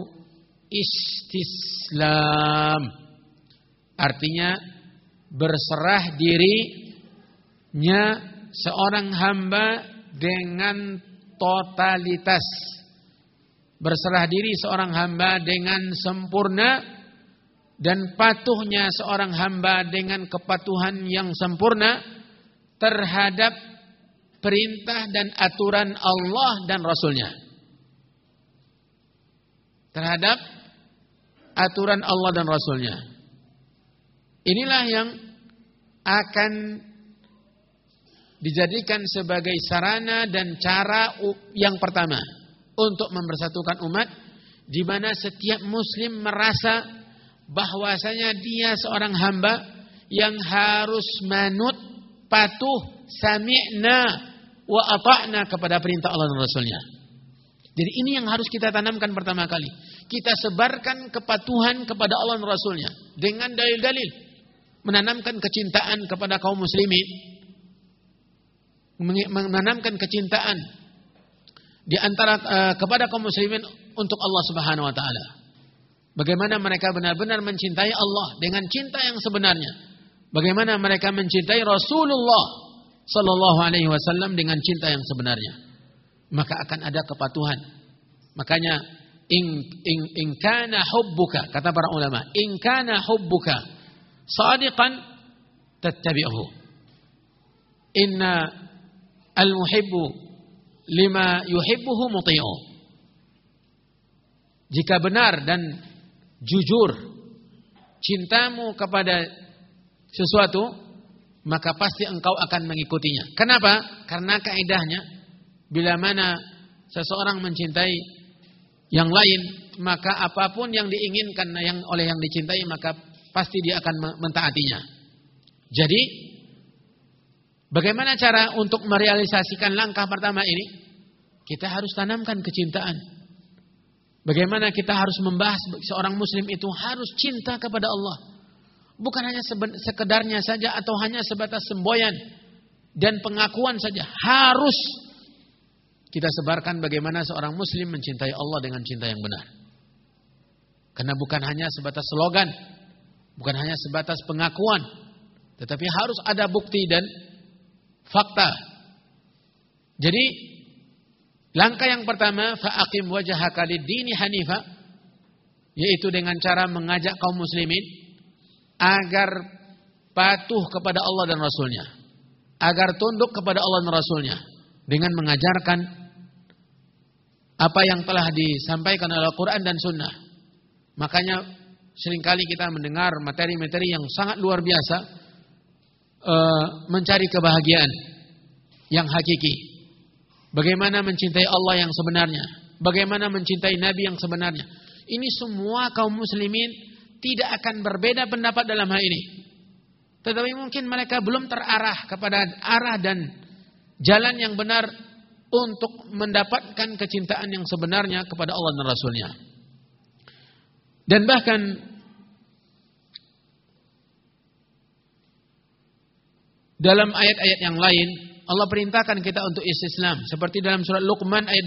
istislam, artinya berserah dirinya seorang hamba dengan totalitas, berserah diri seorang hamba dengan sempurna, dan patuhnya seorang hamba dengan kepatuhan yang sempurna terhadap perintah dan aturan Allah dan Rasulnya. Terhadap aturan Allah dan Rasulnya. Inilah yang akan dijadikan sebagai sarana dan cara yang pertama untuk mempersatukan umat, di mana setiap muslim merasa bahwasanya dia seorang hamba yang harus manut, patuh, sami'na wa ata'na kepada perintah Allah dan Rasulnya. Jadi ini yang harus kita tanamkan pertama kali. Kita sebarkan kepatuhan kepada Allah dan Rasulnya dengan dalil-dalil. Menanamkan kecintaan kepada kaum muslimin. Menanamkan kecintaan di antara kepada kaum muslimin untuk Allah Subhanahu wa taala. Bagaimana mereka benar-benar mencintai Allah dengan cinta yang sebenarnya. Bagaimana mereka mencintai Rasulullah sallallahu alaihi wasallam dengan cinta yang sebenarnya. Maka akan ada kepatuhan. Makanya in kana hubbuka, kata para ulama, in kana hubbuka sadiqan tattabi'uhu. Inna al-muhibbu lima yuhibbuhu muti'u. Jika benar dan jujur cintamu kepada sesuatu, maka pasti engkau akan mengikutinya. Kenapa? Karena kaidahnya, bila mana seseorang mencintai yang lain, maka apapun yang diinginkan oleh yang dicintai, maka pasti dia akan mentaatinya. Jadi, bagaimana cara untuk merealisasikan langkah pertama ini? Kita harus tanamkan kecintaan. Bagaimana kita harus membahas seorang muslim itu harus cinta kepada Allah. Bukan hanya sekedarnya saja atau hanya sebatas semboyan dan pengakuan saja. Harus kita sebarkan bagaimana seorang muslim mencintai Allah dengan cinta yang benar. Karena bukan hanya sebatas slogan, bukan hanya sebatas pengakuan, tetapi harus ada bukti dan fakta. Jadi langkah yang pertama, fa'aqim wajhaka lid-dini hanifa, yaitu dengan cara mengajak kaum muslimin agar patuh kepada Allah dan Rasulnya, agar tunduk kepada Allah dan Rasulnya, dengan mengajarkan apa yang telah disampaikan oleh Al-Quran dan Sunnah. Makanya seringkali kita mendengar materi-materi yang sangat luar biasa, mencari kebahagiaan yang hakiki. Bagaimana mencintai Allah yang sebenarnya, bagaimana mencintai Nabi yang sebenarnya. Ini semua kaum muslimin tidak akan berbeda pendapat dalam hal ini. Tetapi mungkin mereka belum terarah kepada arah dan jalan yang benar untuk mendapatkan kecintaan yang sebenarnya kepada Allah dan Rasulnya. Dan bahkan dalam ayat-ayat yang lain Allah perintahkan kita untuk istislam, seperti dalam surat Luqman ayat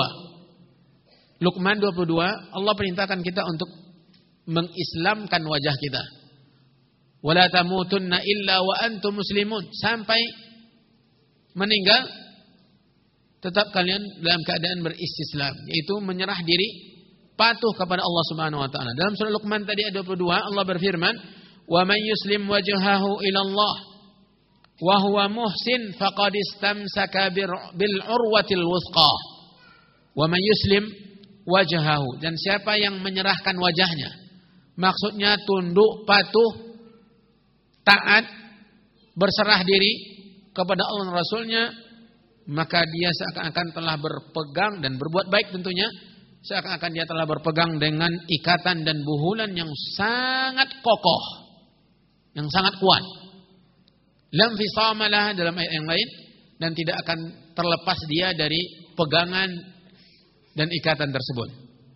22. Luqman 22, Allah perintahkan kita untuk mengislamkan wajah kita. Wala tamutunna illa wa antum muslimun, sampai meninggal tetap kalian dalam keadaan beristislam, yaitu menyerah diri, patuh kepada Allah Subhanahu wa taala. Dalam surah Luqman tadi ayat 22 Allah berfirman, "Wa man yuslim wajhahu ila Allah wa huwa muhsin faqad istamsaka bil urwatil wuthqa." Wa man yuslim wajhahu, dan siapa yang menyerahkan wajahnya, maksudnya tunduk, patuh, taat, berserah diri kepada Allah dan Rasulnya, maka dia seakan-akan telah berpegang dan berbuat baik tentunya, seakan-akan dia telah berpegang dengan ikatan dan buhulan yang sangat kokoh, yang sangat kuat. Lam fisamalah dalam ayat yang lain, dan tidak akan terlepas dia dari pegangan dan ikatan tersebut.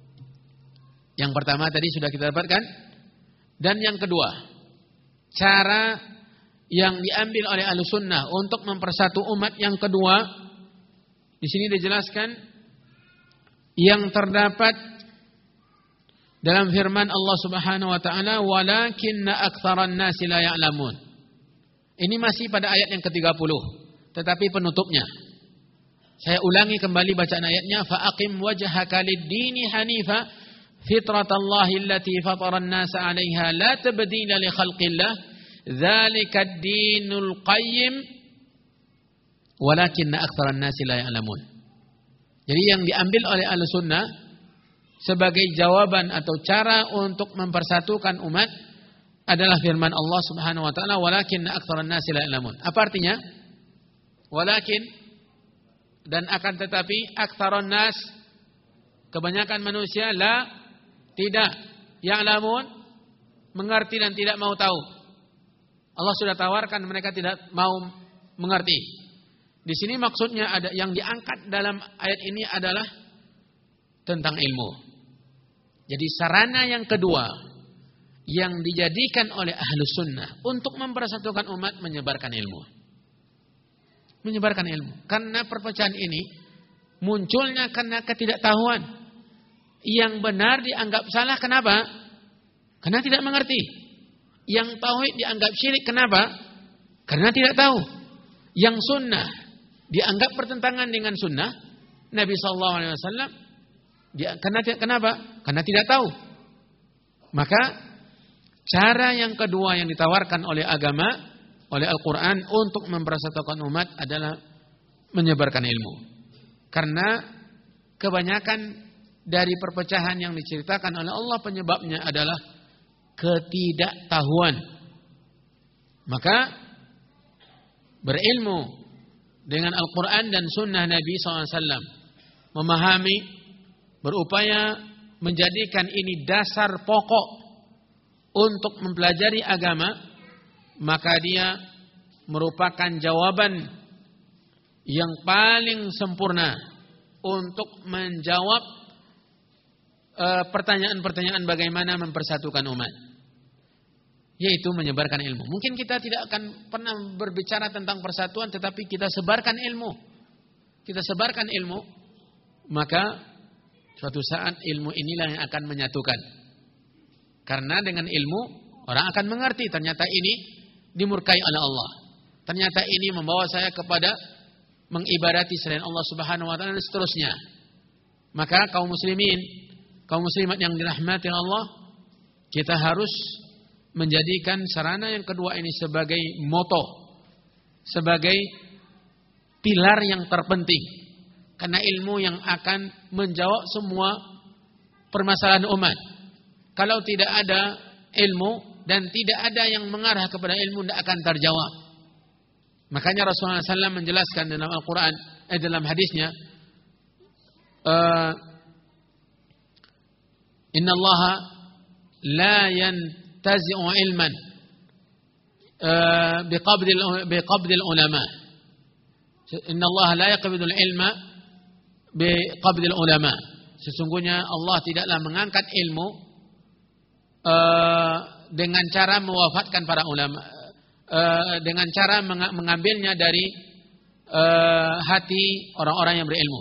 Yang pertama tadi sudah kita dapatkan, dan yang kedua, cara yang diambil oleh Ahlussunnah untuk mempersatu umat yang kedua, di sini dijelaskan yang terdapat dalam firman Allah Subhanahu wa taala, walakinna aktsaran nasi la ya'lamun. Ini masih pada ayat yang ke-30, tetapi penutupnya. Saya ulangi kembali bacaan ayatnya, fa'aqim wajhaka lid-dini hanifa fitratallahi allati fatara an-nasa 'alaiha la tabdila li khalqillah dzalika ad-dinul qayyim walakinna aktsaran nasi la ya'lamun. Jadi yang diambil oleh Ahlussunnah sebagai jawaban atau cara untuk mempersatukan umat adalah firman Allah Subhanahu wa taala, walakinna aktsaran nasi la ya'lamun. Apa artinya? Walakin, dan akan tetapi, aktsaran nas, kebanyakan manusia, la, tidak, ya'lamun, mengerti dan tidak mau tahu. Allah sudah tawarkan, mereka tidak mau mengerti. Di sini maksudnya ada yang diangkat dalam ayat ini adalah tentang ilmu. Jadi sarana yang kedua yang dijadikan oleh Ahlussunnah untuk mempersatukan umat, menyebarkan ilmu. Menyebarkan ilmu. Karena perpecahan ini munculnya karena ketidaktahuan. Yang benar dianggap salah, kenapa? Karena tidak mengerti. Yang tauhid dianggap syirik. Kenapa? Karena tidak tahu. Yang sunnah dianggap pertentangan dengan sunnah Nabi SAW. Kenapa? Karena tidak tahu. Maka cara yang kedua yang ditawarkan oleh agama, oleh Al-Quran untuk mempersatukan umat adalah menyebarkan ilmu. Karena kebanyakan dari perpecahan yang diceritakan oleh Allah penyebabnya adalah ketidaktahuan. Maka berilmu dengan Al-Quran dan Sunnah Nabi SAW, memahami, berupaya menjadikan ini dasar pokok untuk mempelajari agama, maka dia merupakan jawaban yang paling sempurna untuk menjawab pertanyaan-pertanyaan bagaimana mempersatukan umat, yaitu menyebarkan ilmu. Mungkin kita tidak akan pernah berbicara tentang persatuan, tetapi kita sebarkan ilmu. Kita sebarkan ilmu, maka suatu saat ilmu inilah yang akan menyatukan. Karena dengan ilmu orang akan mengerti ternyata ini dimurkai oleh Allah. Ternyata ini membawa saya kepada mengibadati selain Allah Subhanahu wa taala dan seterusnya. Maka kaum muslimin, kaum muslimat yang dirahmati Allah, kita harus menjadikan sarana yang kedua ini sebagai moto, sebagai pilar yang terpenting. Karena ilmu yang akan menjawab semua permasalahan umat. Kalau tidak ada ilmu dan tidak ada yang mengarah kepada ilmu, tidak akan terjawab. Makanya Rasulullah SAW menjelaskan dalam Al-Quran, dalam hadisnya, Inna Allah la yantazi'u ilman biqabdil ulama. Inna Allah la yaqbidul ilma biqabdil ulama. Sesungguhnya Allah tidaklah mengangkat ilmu dengan cara mewafatkan para ulama, dengan cara mengambilnya dari hati orang-orang yang berilmu.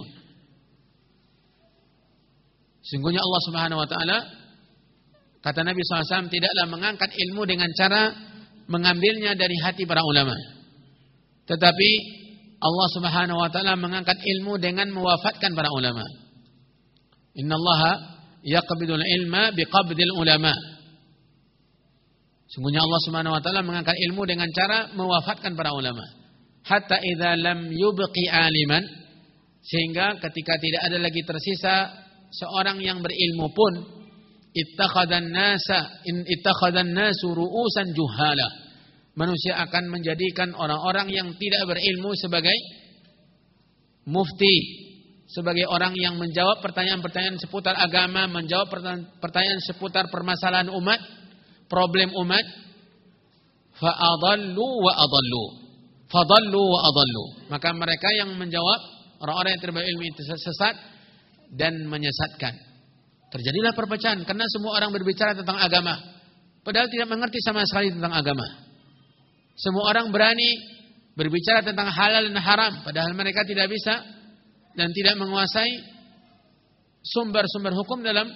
Sesungguhnya Allah Subhanahu wa taala, kata Nabi SAW, tidaklah mengangkat ilmu dengan cara mengambilnya dari hati para ulama. Tetapi Allah Subhanahu wa taala mengangkat ilmu dengan mewafatkan para ulama. Innallaha yaqbidul ilma biqabdil ulama. Sungguhnya Allah Subhanahu wa taala mengangkat ilmu dengan cara mewafatkan para ulama. Hatta idza lam yubqi aliman, sehingga ketika tidak ada lagi tersisa seorang yang berilmu pun, ittakhadhan nasu ru'usan juhala. Manusia akan menjadikan orang-orang yang tidak berilmu sebagai mufti, sebagai orang yang menjawab pertanyaan-pertanyaan seputar agama, menjawab pertanyaan seputar permasalahan umat, problem umat. Fa'adallu wa adallu. Fadallu wa adallu. Maka mereka yang menjawab, orang-orang yang tidak berilmu itu sesat dan menyesatkan. Terjadilah perpecahan karena semua orang berbicara tentang agama, padahal tidak mengerti sama sekali tentang agama. Semua orang berani berbicara tentang halal dan haram, padahal mereka tidak bisa dan tidak menguasai sumber-sumber hukum dalam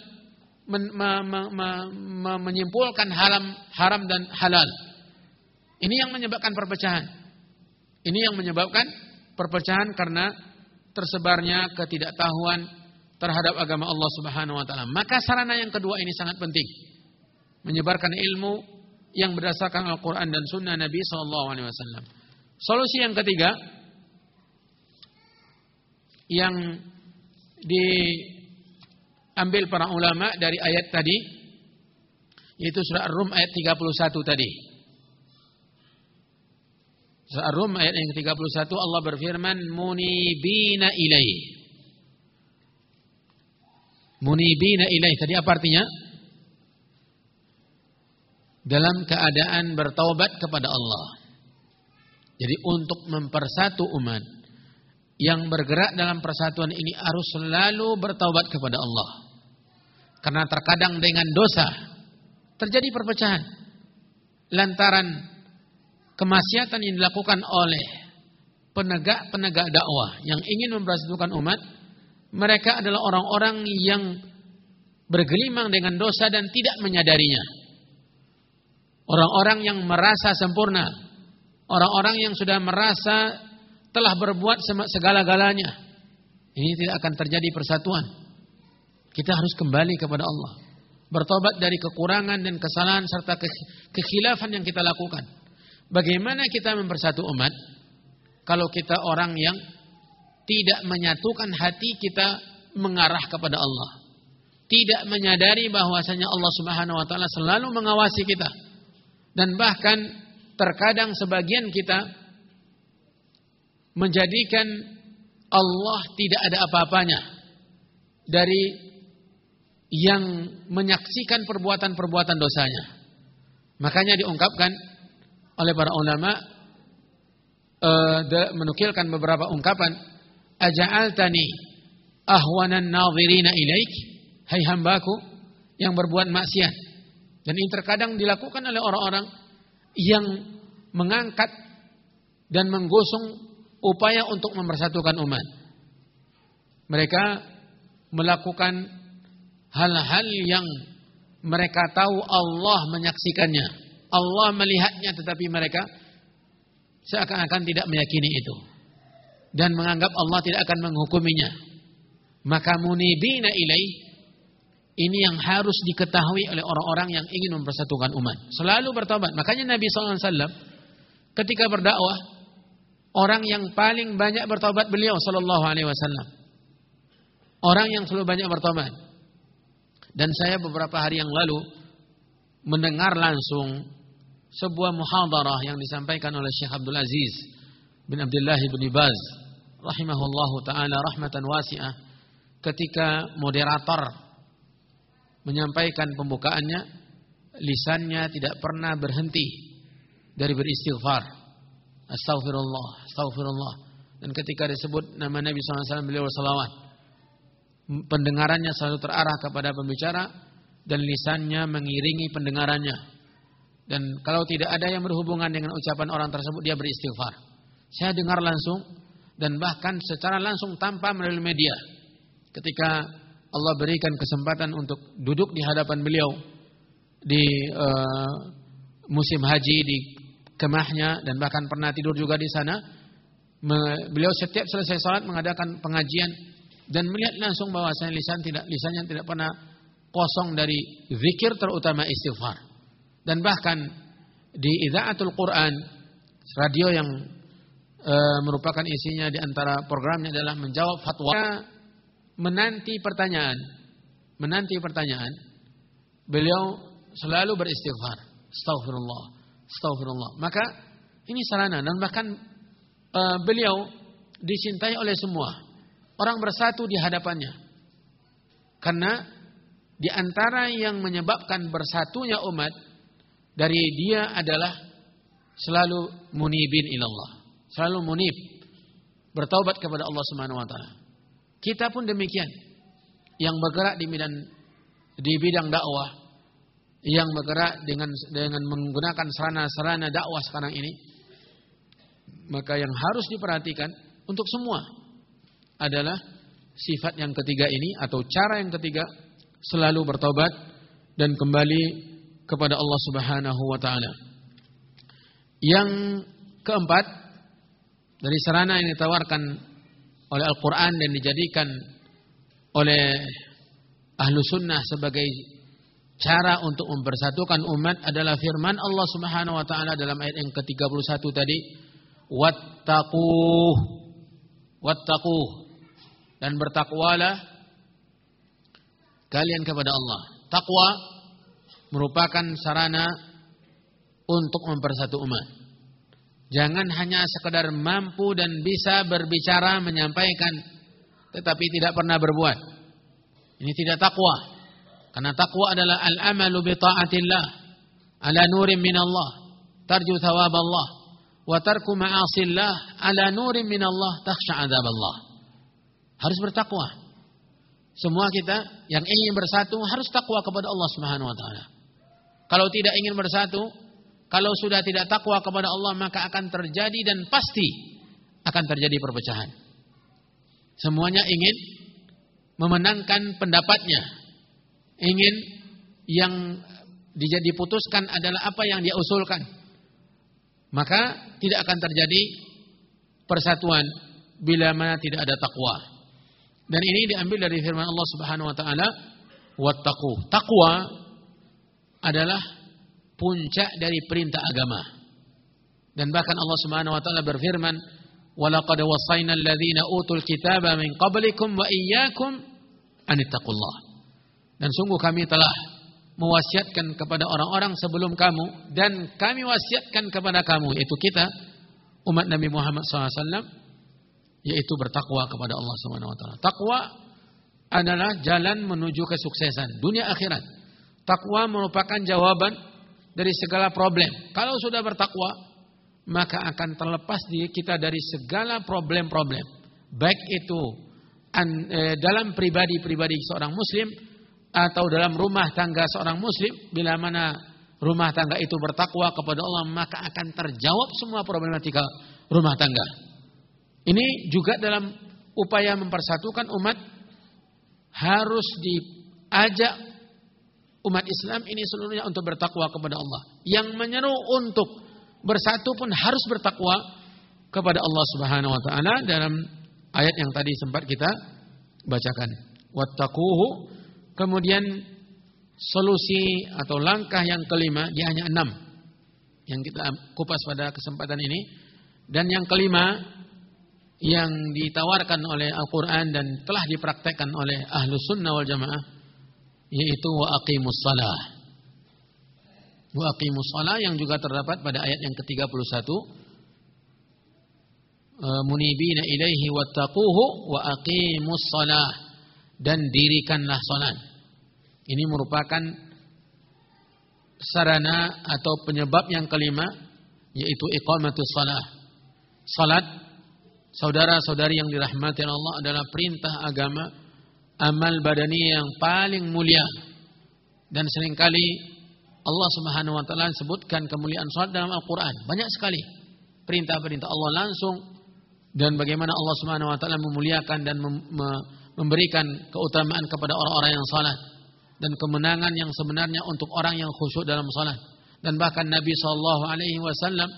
menyimpulkan haram dan halal. Ini yang menyebabkan perpecahan. Ini yang menyebabkan perpecahan karena tersebarnya ketidaktahuan terhadap agama Allah Subhanahu wa taala. Maka sarana yang kedua ini sangat penting. Menyebarkan ilmu yang berdasarkan Al-Quran dan Sunnah Nabi SAW. Solusi yang ketiga yang diambil para ulama dari ayat tadi, yaitu surah Ar-Rum ayat 31 tadi. Surah Ar-Rum ayat yang 31, Allah berfirman, munibina ilaih. Munibina ilaih tadi apa artinya? Dalam keadaan bertaubat kepada Allah. Jadi untuk mempersatu umat, yang bergerak dalam persatuan ini harus selalu bertaubat kepada Allah. Karena terkadang dengan dosa terjadi perpecahan lantaran kemaksiatan yang dilakukan oleh penegak-penegak dakwah yang ingin mempersatukan umat. Mereka adalah orang-orang yang bergelimang dengan dosa dan tidak menyadarinya. orang-orang yang merasa sempurna, orang-orang yang sudah merasa telah berbuat segala-galanya. Ini tidak akan terjadi persatuan. Kita harus kembali kepada Allah, bertobat dari kekurangan dan kesalahan serta kekhilafan yang kita lakukan. Bagaimana kita mempersatu umat kalau kita orang yang tidak menyatukan hati kita mengarah kepada Allah, tidak menyadari bahwasanya Allah Subhanahu wa taala selalu mengawasi kita, dan bahkan terkadang sebagian kita menjadikan Allah tidak ada apa-apanya dari yang menyaksikan perbuatan-perbuatan dosanya. Makanya diungkapkan oleh para ulama, menukilkan beberapa ungkapan, aja'altani ahwanan nadhirina ilaik, hai hambaku yang berbuat maksiat. Dan ini terkadang dilakukan oleh orang-orang yang mengangkat dan menggosong upaya untuk mempersatukan umat. Mereka melakukan hal-hal yang mereka tahu Allah menyaksikannya, Allah melihatnya, tetapi mereka seakan-akan tidak meyakini itu dan menganggap Allah tidak akan menghukuminya. Maka munibina ilaih, ini yang harus diketahui oleh orang-orang yang ingin mempersatukan umat, selalu bertobat. Makanya Nabi SAW ketika berdakwah, orang yang paling banyak bertobat beliau SAW, orang yang selalu banyak bertobat. Dan saya beberapa hari yang lalu mendengar langsung sebuah muhadarah yang disampaikan oleh Syekh Abdul Aziz bin Abdullah bin Baz rahimahullahu taala rahmatan wasi'ah, ketika moderator menyampaikan pembukaannya, lisannya tidak pernah berhenti dari beristighfar, astaghfirullah, astaghfirullah. Dan ketika disebut nama Nabi SAW, beliau bersalawat. Pendengarannya selalu terarah kepada pembicara dan lisannya mengiringi pendengarannya. Dan kalau tidak ada yang berhubungan dengan ucapan orang tersebut, dia beristighfar. Saya dengar langsung dan bahkan secara langsung tanpa melalui media. Ketika Allah berikan kesempatan untuk duduk di hadapan beliau di musim haji di kemahnya, dan bahkan pernah tidur juga di sana. Beliau setiap selesai salat mengadakan pengajian dan melihat langsung bahwasanya lisannya tidak pernah kosong dari zikir, terutama istighfar. Dan bahkan di Idza'atul Quran, radio yang merupakan isinya di antara programnya adalah menjawab fatwa, menanti pertanyaan, beliau selalu beristighfar, astaghfirullah, astaghfirullah. Maka ini sarana, dan bahkan beliau dicintai oleh semua. Orang bersatu di hadapannya. Karena di antara yang menyebabkan bersatunya umat dari dia adalah selalu munibin ilallah, selalu munib, bertaubat kepada Allah Subhanahu wa taala. Kita pun demikian, yang bergerak di bidang dakwah, yang bergerak dengan menggunakan sarana-sarana dakwah sekarang ini, maka yang harus diperhatikan untuk semua adalah sifat yang ketiga ini, atau cara yang ketiga, selalu bertobat dan kembali kepada Allah Subhanahu wa taala. Yang keempat, dari sarana yang ditawarkan oleh Al-Quran dan dijadikan oleh Ahlu Sunnah sebagai cara untuk mempersatukan umat adalah firman Allah Subhanahu wa taala dalam ayat yang ke-31 tadi, wattaquh, dan bertakwalah kalian kepada Allah. Takwa merupakan sarana untuk mempersatu umat. Jangan hanya sekedar mampu dan bisa berbicara, menyampaikan, tetapi tidak pernah berbuat. Ini tidak takwa. Karena takwa adalah al-amalu bi ta'atillah ala nurin minallah tarju thawab Allah, wa tarku ma'asillah ala nurin minallah takhsha adzab Allah. Harus bertakwa. Semua kita yang ingin bersatu harus takwa kepada Allah Subhanahu wa taala. Kalau tidak ingin bersatu, kalau sudah tidak takwa kepada Allah, maka akan terjadi dan pasti akan terjadi perpecahan. Semuanya ingin memenangkan pendapatnya, ingin yang diputuskan adalah apa yang dia usulkan, maka tidak akan terjadi persatuan bila mana tidak ada takwa. Dan ini diambil dari firman Allah Subhanahu wa taala, wattaqu. Takwa adalah puncak dari perintah agama. Dan bahkan Allah Subhanahu wa taala berfirman, "Walaqad wasaina alladziina utul kitaba min qablikum wa iyyakum anittaqullah." Dan sungguh kami telah mewasiatkan kepada orang-orang sebelum kamu dan kami wasiatkan kepada kamu, yaitu kita umat Nabi Muhammad SAW, yaitu bertakwa kepada Allah Subhanahu wa taala. Takwa adalah jalan menuju kesuksesan dunia akhirat. Takwa merupakan jawaban dari segala problem. Kalau sudah bertakwa, maka akan terlepas diri kita dari segala problem-problem. Baik itu dalam pribadi seorang muslim atau dalam rumah tangga seorang muslim. Bila mana rumah tangga itu bertakwa kepada Allah, maka akan terjawab semua problematika rumah tangga. Ini juga dalam upaya mempersatukan umat, harus diajak umat Islam ini seluruhnya untuk bertakwa kepada Allah. Yang menyeru untuk bersatu pun harus bertakwa kepada Allah Subhanahu wa taala dalam ayat yang tadi sempat kita bacakan. Wattaquhu. Kemudian solusi atau langkah yang kelima, dia hanya 6 yang kita kupas pada kesempatan ini. Dan yang kelima yang ditawarkan oleh Al-Quran dan telah dipraktekkan oleh Ahlus Sunnah wal Jamaah, yaitu wa aqimus shalah. Wa aqimus shalah yang juga terdapat pada ayat yang ke-31, munibina ilaihi wattaquhu wa aqimus shalah, dan dirikanlah salat. Ini merupakan sarana atau penyebab yang kelima, yaitu iqamatus shalah. Salat, saudara-saudari yang dirahmati Allah, adalah perintah agama, amal badani yang paling mulia. Dan seringkali Allah Subhanahu wa taala sebutkan kemuliaan salat dalam Al-Qur'an. Banyak sekali perintah-perintah Allah langsung, dan bagaimana Allah Subhanahu wa taala memuliakan dan memberikan keutamaan kepada orang-orang yang salat, dan kemenangan yang sebenarnya untuk orang yang khusyuk dalam salat. Dan bahkan Nabi sallallahu alaihi wasallam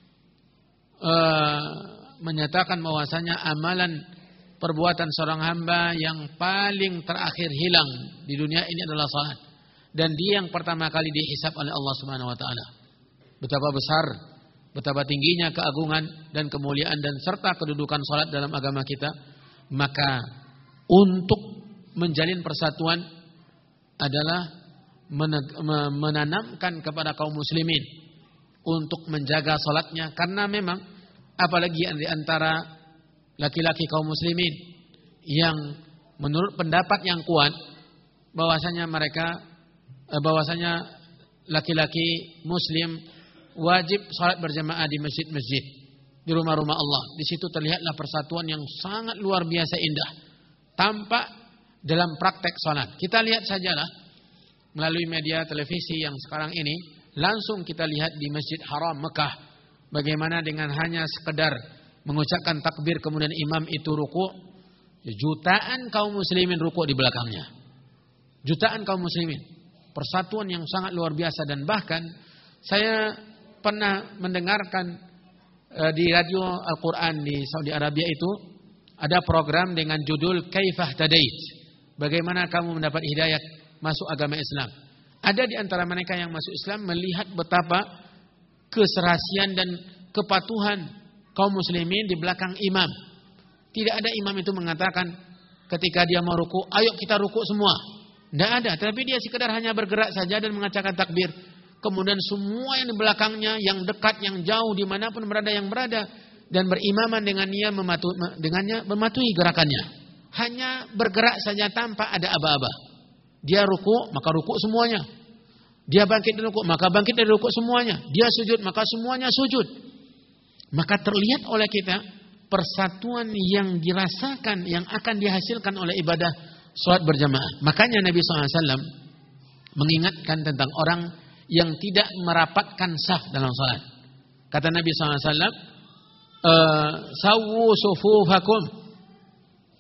menyatakan bahwasanya amalan perbuatan seorang hamba yang paling terakhir hilang di dunia ini adalah salat, dan dia yang pertama kali dihisab oleh Allah Subhanahu wa taala. Betapa besar, betapa tingginya keagungan dan kemuliaan dan serta kedudukan salat dalam agama kita. Maka untuk menjalin persatuan adalah menanamkan kepada kaum muslimin untuk menjaga salatnya, karena memang apalagi di antara laki-laki kaum muslimin yang menurut pendapat yang kuat bahwasanya laki-laki muslim wajib salat berjamaah di masjid-masjid, di rumah-rumah Allah. Di situ terlihatlah persatuan yang sangat luar biasa indah tampak dalam praktek salat. Kita lihat sajalah melalui media televisi yang sekarang ini, langsung kita lihat di Masjid Haram Mekah, bagaimana dengan hanya sekedar mengucapkan takbir kemudian imam itu ruku, jutaan kaum muslimin ruku di belakangnya. Jutaan kaum muslimin. Persatuan yang sangat luar biasa. Dan bahkan saya pernah mendengarkan di radio Al-Quran di Saudi Arabia itu ada program dengan judul Kaifah Tadait, bagaimana kamu mendapat hidayah masuk agama Islam. Ada di antara mereka yang masuk Islam melihat betapa keserasian dan kepatuhan kaum muslimin di belakang imam. Tidak ada imam itu mengatakan ketika dia mau ruku, ayo kita ruku semua. Tidak ada, tapi dia sekedar hanya bergerak saja dan mengatakan takbir. Kemudian semua yang di belakangnya, yang dekat, yang jauh, dimanapun berada yang berada, dan berimaman dengan dia, mematuhi gerakannya. Hanya bergerak saja tanpa ada aba-aba. Dia ruku, maka ruku semuanya. Dia bangkit dari ruku, maka bangkit dari ruku semuanya. Dia sujud, maka semuanya sujud. Maka terlihat oleh kita persatuan yang dirasakan, yang akan dihasilkan oleh ibadah salat berjamaah. Makanya Nabi SAW mengingatkan tentang orang yang tidak merapatkan saf dalam salat. Kata Nabi SAW, sawu sufufakum,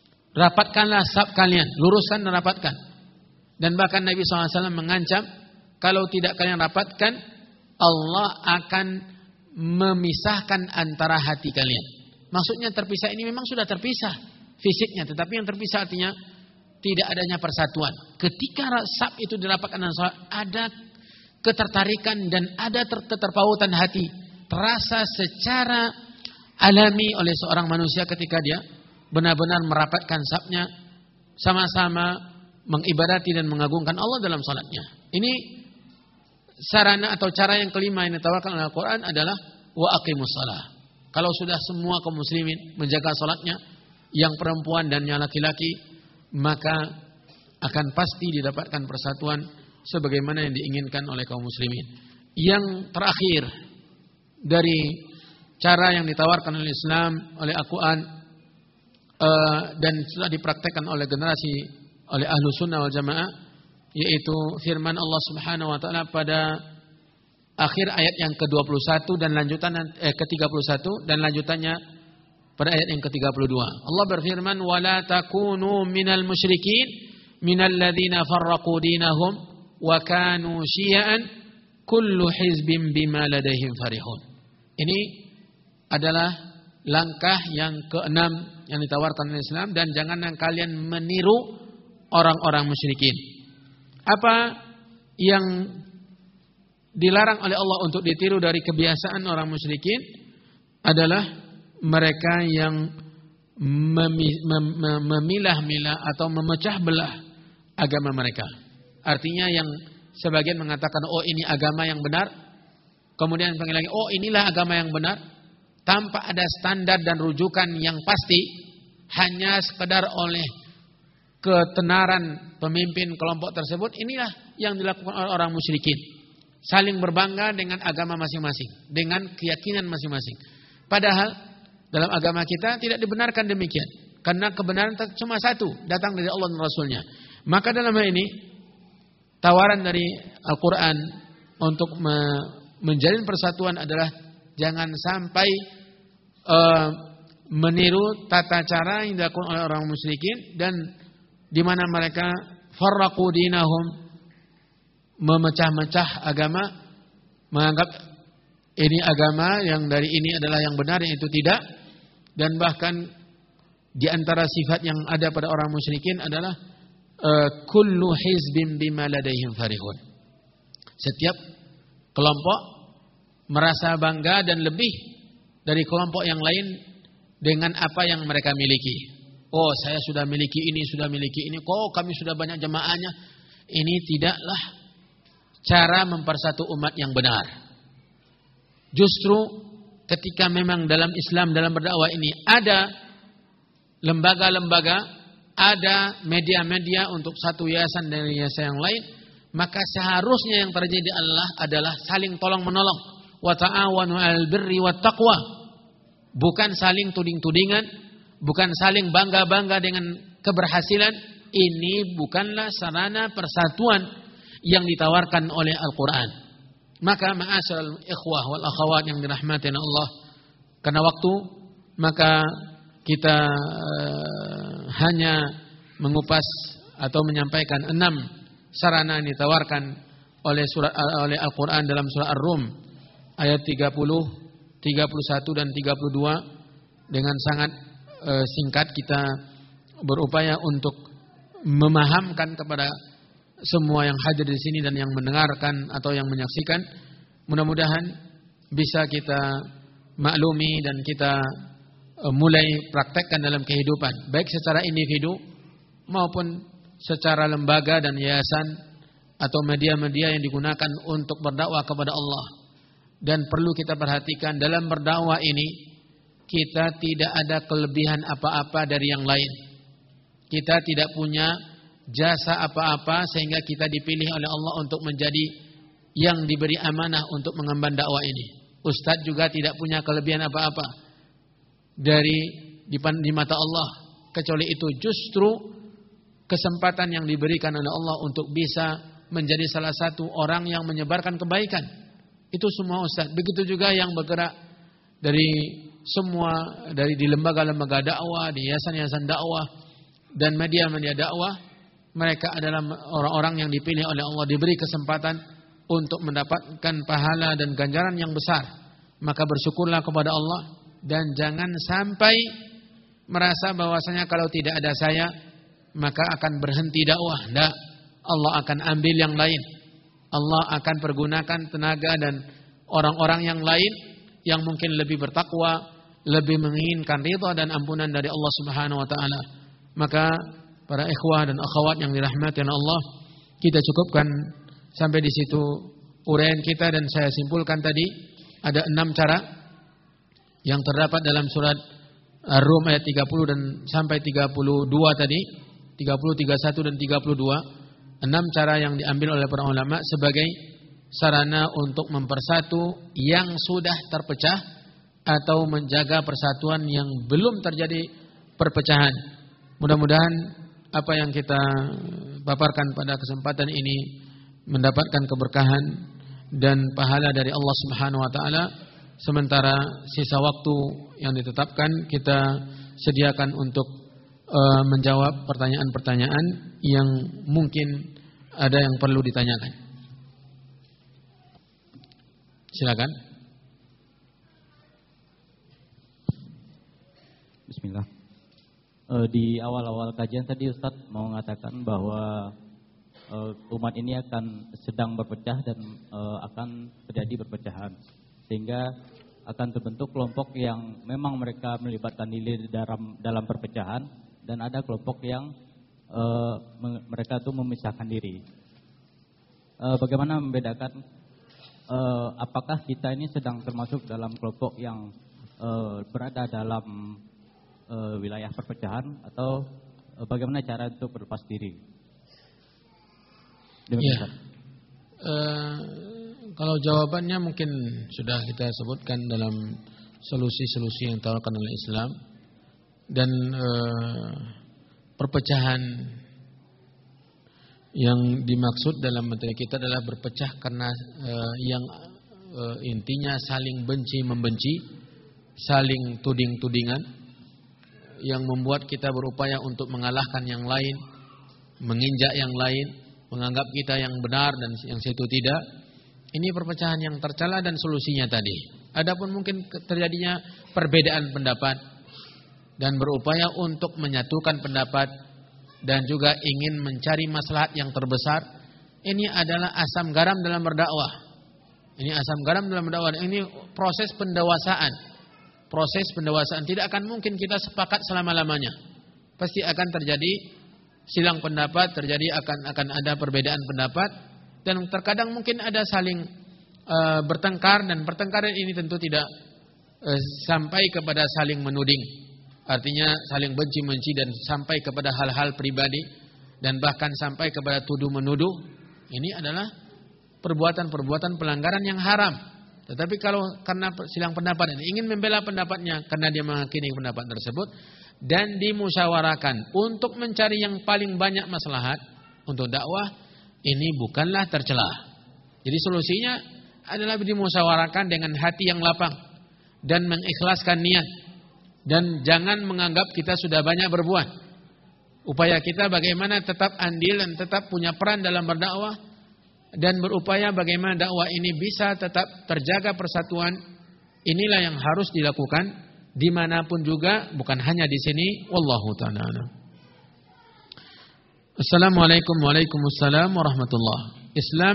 rapatkanlah saf kalian, luruskan dan rapatkan. Dan bahkan Nabi SAW mengancam kalau tidak kalian rapatkan, Allah akan memisahkan antara hati kalian. Maksudnya terpisah ini memang sudah terpisah fisiknya, tetapi yang terpisah artinya tidak adanya persatuan. Ketika sab itu dirapatkan dan sholat, ada ketertarikan dan ada keterpautan hati, terasa secara alami oleh seorang manusia ketika dia benar-benar merapatkan sabnya, sama-sama mengibadati dan mengagungkan Allah dalam salatnya. Ini sarana atau cara yang kelima yang ditawarkan oleh Al-Quran adalah wa aqimus shalah. Kalau sudah semua kaum muslimin menjaga salatnya, yang perempuan dan yang laki-laki, maka akan pasti didapatkan persatuan sebagaimana yang diinginkan oleh kaum muslimin. Yang terakhir dari cara yang ditawarkan oleh Islam, oleh Al-Quran, dan sudah dipraktekkan oleh generasi, oleh ahlu sunnah wal jamaah, yaitu firman Allah subhanahu wa ta'ala pada akhir ayat yang ke-21 dan lanjutan ke-31 dan lanjutannya pada ayat yang ke-32. Allah berfirman, wala takunu minal musyrikin minal ladzina farraqu dinahum wa kanu syi'an kullu hizbin bima ladaihim farihun. Ini adalah langkah yang keenam yang ditawarkan oleh Islam, dan janganlah kalian meniru orang-orang musyrikin. Apa yang dilarang oleh Allah untuk ditiru dari kebiasaan orang musyrikin adalah mereka yang memilah-milah atau memecah belah agama mereka. Artinya yang sebagian mengatakan, oh ini agama yang benar, kemudian panggil lagi, oh inilah agama yang benar, tanpa ada standar dan rujukan yang pasti, hanya sekedar oleh ketenaran pemimpin kelompok tersebut. Inilah yang dilakukan oleh orang musyrikin, saling berbangga dengan agama masing-masing, dengan keyakinan masing-masing. Padahal dalam agama kita tidak dibenarkan demikian, karena kebenaran cuma satu, datang dari Allah dan Rasulnya. Maka dalam hal ini tawaran dari Al-Quran untuk menjalin persatuan adalah jangan sampai meniru tata cara yang dilakukan oleh orang musyrikin, dan di mana mereka farraqu dinahum, memecah-mecah agama, menganggap ini agama yang dari ini adalah yang benar, yang itu tidak. Dan bahkan di antara sifat yang ada pada orang musyrikin adalah kullu hizbin bima ladaihim farihun. Setiap kelompok merasa bangga dan lebih dari kelompok yang lain dengan apa yang mereka miliki. Oh, saya sudah miliki ini, sudah miliki ini. Oh, kami sudah banyak jemaahnya. Ini tidaklah cara mempersatu umat yang benar. Justru ketika memang dalam Islam, dalam berdakwah ini ada lembaga-lembaga, ada media-media untuk satu yayasan dan yayasan yang lain, maka seharusnya yang terjadi adalah saling tolong-menolong. Wa ta'awanu 'alal birri wat taqwa. Bukan saling tuding-tudingan, bukan saling bangga-bangga dengan keberhasilan. Ini bukanlah sarana persatuan yang ditawarkan oleh Al-Quran. Maka ma'asyiral ikhwah wal akhawat yang dirahmati Allah, karena waktu, maka kita hanya mengupas atau menyampaikan 6 sarana yang ditawarkan oleh Al-Quran dalam surah Ar-Rum ayat 30, 31 dan 32. Dengan sangat singkat kita berupaya untuk memahamkan kepada semua yang hadir di sini dan yang mendengarkan atau yang menyaksikan. Mudah-mudahan bisa kita maklumi dan kita mulai praktekkan dalam kehidupan, baik secara individu maupun secara lembaga dan yayasan atau media-media yang digunakan untuk berdakwah kepada Allah. Dan perlu kita perhatikan dalam berdakwah ini, kita tidak ada kelebihan apa-apa dari yang lain. Kita tidak punya jasa apa-apa sehingga kita dipilih oleh Allah untuk menjadi yang diberi amanah untuk mengemban dakwah ini. Ustadz juga tidak punya kelebihan apa-apa di mata Allah, kecuali itu justru kesempatan yang diberikan oleh Allah untuk bisa menjadi salah satu orang yang menyebarkan kebaikan. Itu semua ustadz. Begitu juga yang bergerak dari di lembaga-lembaga dakwah, di yayasan-yayasan dakwah dan media-media dakwah. Mereka adalah orang-orang yang dipilih oleh Allah, diberi kesempatan untuk mendapatkan pahala dan ganjaran yang besar, maka bersyukurlah kepada Allah dan jangan sampai merasa bahwasanya kalau tidak ada saya maka akan berhenti dakwah. Tidak, Allah akan ambil yang lain. Allah akan pergunakan tenaga dan orang-orang yang lain yang mungkin lebih bertakwa, lebih menginginkan ridha dan ampunan dari Allah Subhanahu wa taala. Maka para ikhwah dan akhwat yang dirahmati Allah, kita cukupkan sampai di situ uraian kita, dan saya simpulkan tadi ada 6 cara yang terdapat dalam surat Ar-Rum ayat 30 dan sampai 32 tadi, 30, 31 dan 32. 6 cara yang diambil oleh para ulama sebagai sarana untuk mempersatu yang sudah terpecah atau menjaga persatuan yang belum terjadi perpecahan. Mudah-mudahan apa yang kita paparkan pada kesempatan ini mendapatkan keberkahan dan pahala dari Allah Subhanahu wa taala. Sementara sisa waktu yang ditetapkan kita sediakan untuk menjawab pertanyaan-pertanyaan yang mungkin ada yang perlu ditanyakan. Silakan. Bismillah. Di awal-awal kajian tadi Ustadz mau mengatakan bahwa umat ini akan sedang berpecah dan akan terjadi perpecahan, sehingga akan terbentuk kelompok yang memang mereka melibatkan diri dalam perpecahan, dan ada kelompok yang mereka tuh memisahkan diri. Bagaimana membedakan apakah kita ini sedang termasuk dalam kelompok yang berada dalam wilayah perpecahan, atau bagaimana cara untuk berlepas diri? Ya. Kalau jawabannya mungkin sudah kita sebutkan dalam solusi-solusi yang ditawarkan oleh Islam, dan perpecahan yang dimaksud dalam materi kita adalah berpecah karena yang intinya saling benci membenci, saling tuding-tudingan, yang membuat kita berupaya untuk mengalahkan yang lain, menginjak yang lain, menganggap kita yang benar dan yang situ tidak. Ini perpecahan yang tercela dan solusinya tadi. Adapun mungkin terjadinya perbedaan pendapat dan berupaya untuk menyatukan pendapat dan juga ingin mencari maslahat yang terbesar. Ini adalah asam garam dalam berdakwah. Ini asam garam dalam berdakwah. Ini proses pendewasaan. Proses pendewasaan. Tidak akan mungkin kita sepakat selama-lamanya. Pasti akan terjadi silang pendapat, terjadi akan ada perbedaan pendapat, dan terkadang mungkin ada saling bertengkar, dan pertengkaran ini tentu tidak sampai kepada saling menuding. Artinya saling benci-benci dan sampai kepada hal-hal pribadi dan bahkan sampai kepada tuduh-menuduh. Ini adalah perbuatan-perbuatan pelanggaran yang haram. Tetapi kalau karena silang pendapat ini ingin membela pendapatnya karena dia meyakini pendapat tersebut dan dimusyawarahkan untuk mencari yang paling banyak maslahat untuk dakwah, ini bukanlah tercela. Jadi solusinya adalah dimusyawarahkan dengan hati yang lapang dan mengikhlaskan niat, dan jangan menganggap kita sudah banyak berbuat. Upaya kita bagaimana tetap andil dan tetap punya peran dalam berdakwah, dan berupaya bagaimana dakwah ini bisa tetap terjaga persatuan. Inilah yang harus dilakukan dimanapun juga, bukan hanya di sini. Wallahu ta'ala a'lam. Assalamualaikum waalaikumsalam warahmatullah. Islam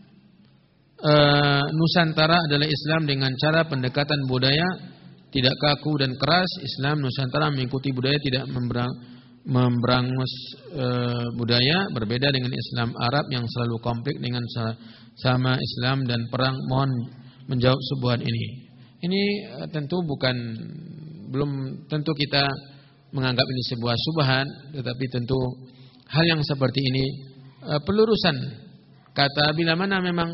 Nusantara adalah Islam dengan cara pendekatan budaya, tidak kaku dan keras. Islam Nusantara mengikuti budaya, tidak memberangus budaya, berbeda dengan Islam Arab yang selalu konflik dengan sama Islam dan perang. Mohon menjawab subhan ini. Ini tentu belum tentu kita menganggap ini sebuah subhan, tetapi tentu hal yang seperti ini pelurusan kata bila mana memang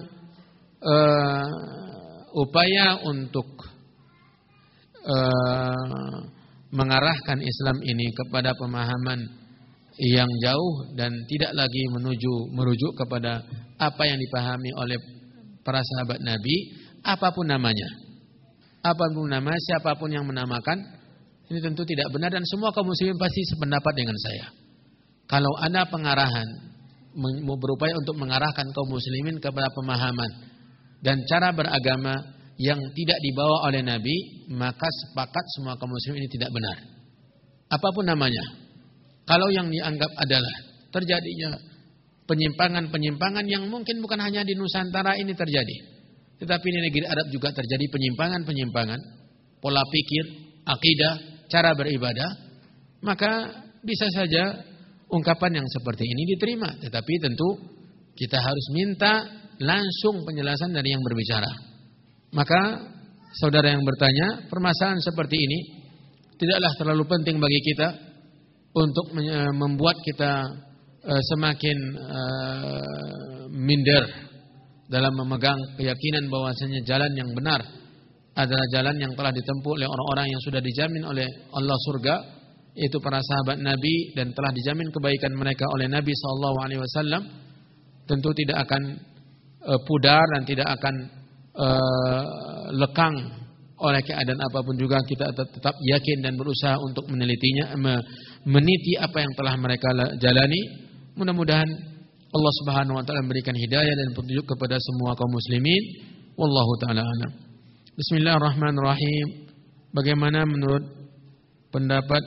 upaya untuk mengarahkan Islam ini kepada pemahaman yang jauh dan tidak lagi merujuk kepada apa yang dipahami oleh para sahabat Nabi, apapun namanya, apapun nama, siapapun yang menamakan, ini tentu tidak benar, dan semua kaum muslimin pasti sependapat dengan saya. Kalau ada pengarahan berupaya untuk mengarahkan kaum muslimin kepada pemahaman dan cara beragama yang tidak dibawa oleh Nabi, maka sepakat semua kaum muslimin ini tidak benar. Apapun namanya. Kalau yang dianggap adalah terjadinya penyimpangan-penyimpangan yang mungkin bukan hanya di Nusantara ini terjadi, tetapi di negeri Arab juga terjadi penyimpangan-penyimpangan, pola pikir, akidah, cara beribadah, maka bisa saja ungkapan yang seperti ini diterima. Tetapi tentu kita harus minta langsung penjelasan dari yang berbicara. Maka saudara yang bertanya, permasalahan seperti ini tidaklah terlalu penting bagi kita untuk membuat kita semakin minder dalam memegang keyakinan bahwasanya jalan yang benar adalah jalan yang telah ditempuh oleh orang-orang yang sudah dijamin oleh Allah surga, yaitu para sahabat Nabi, dan telah dijamin kebaikan mereka oleh Nabi SAW. Tentu tidak akan pudar dan tidak akan lekang oleh keadaan apapun juga. Kita tetap yakin dan berusaha untuk menelitinya, meniti apa yang telah mereka jalani. Mudah-mudahan Allah Subhanahu wa taala memberikan hidayah dan petunjuk kepada semua kaum muslimin. Wallahu taala alam. Bismillahirrahmanirrahim. Bagaimana menurut pendapat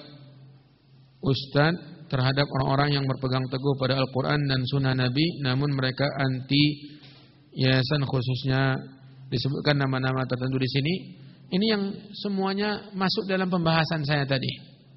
Ustaz terhadap orang-orang yang berpegang teguh pada Al-Quran dan Sunnah Nabi, namun mereka anti yayasan, khususnya disebutkan nama-nama tertentu di sini? Ini yang semuanya masuk dalam pembahasan saya tadi.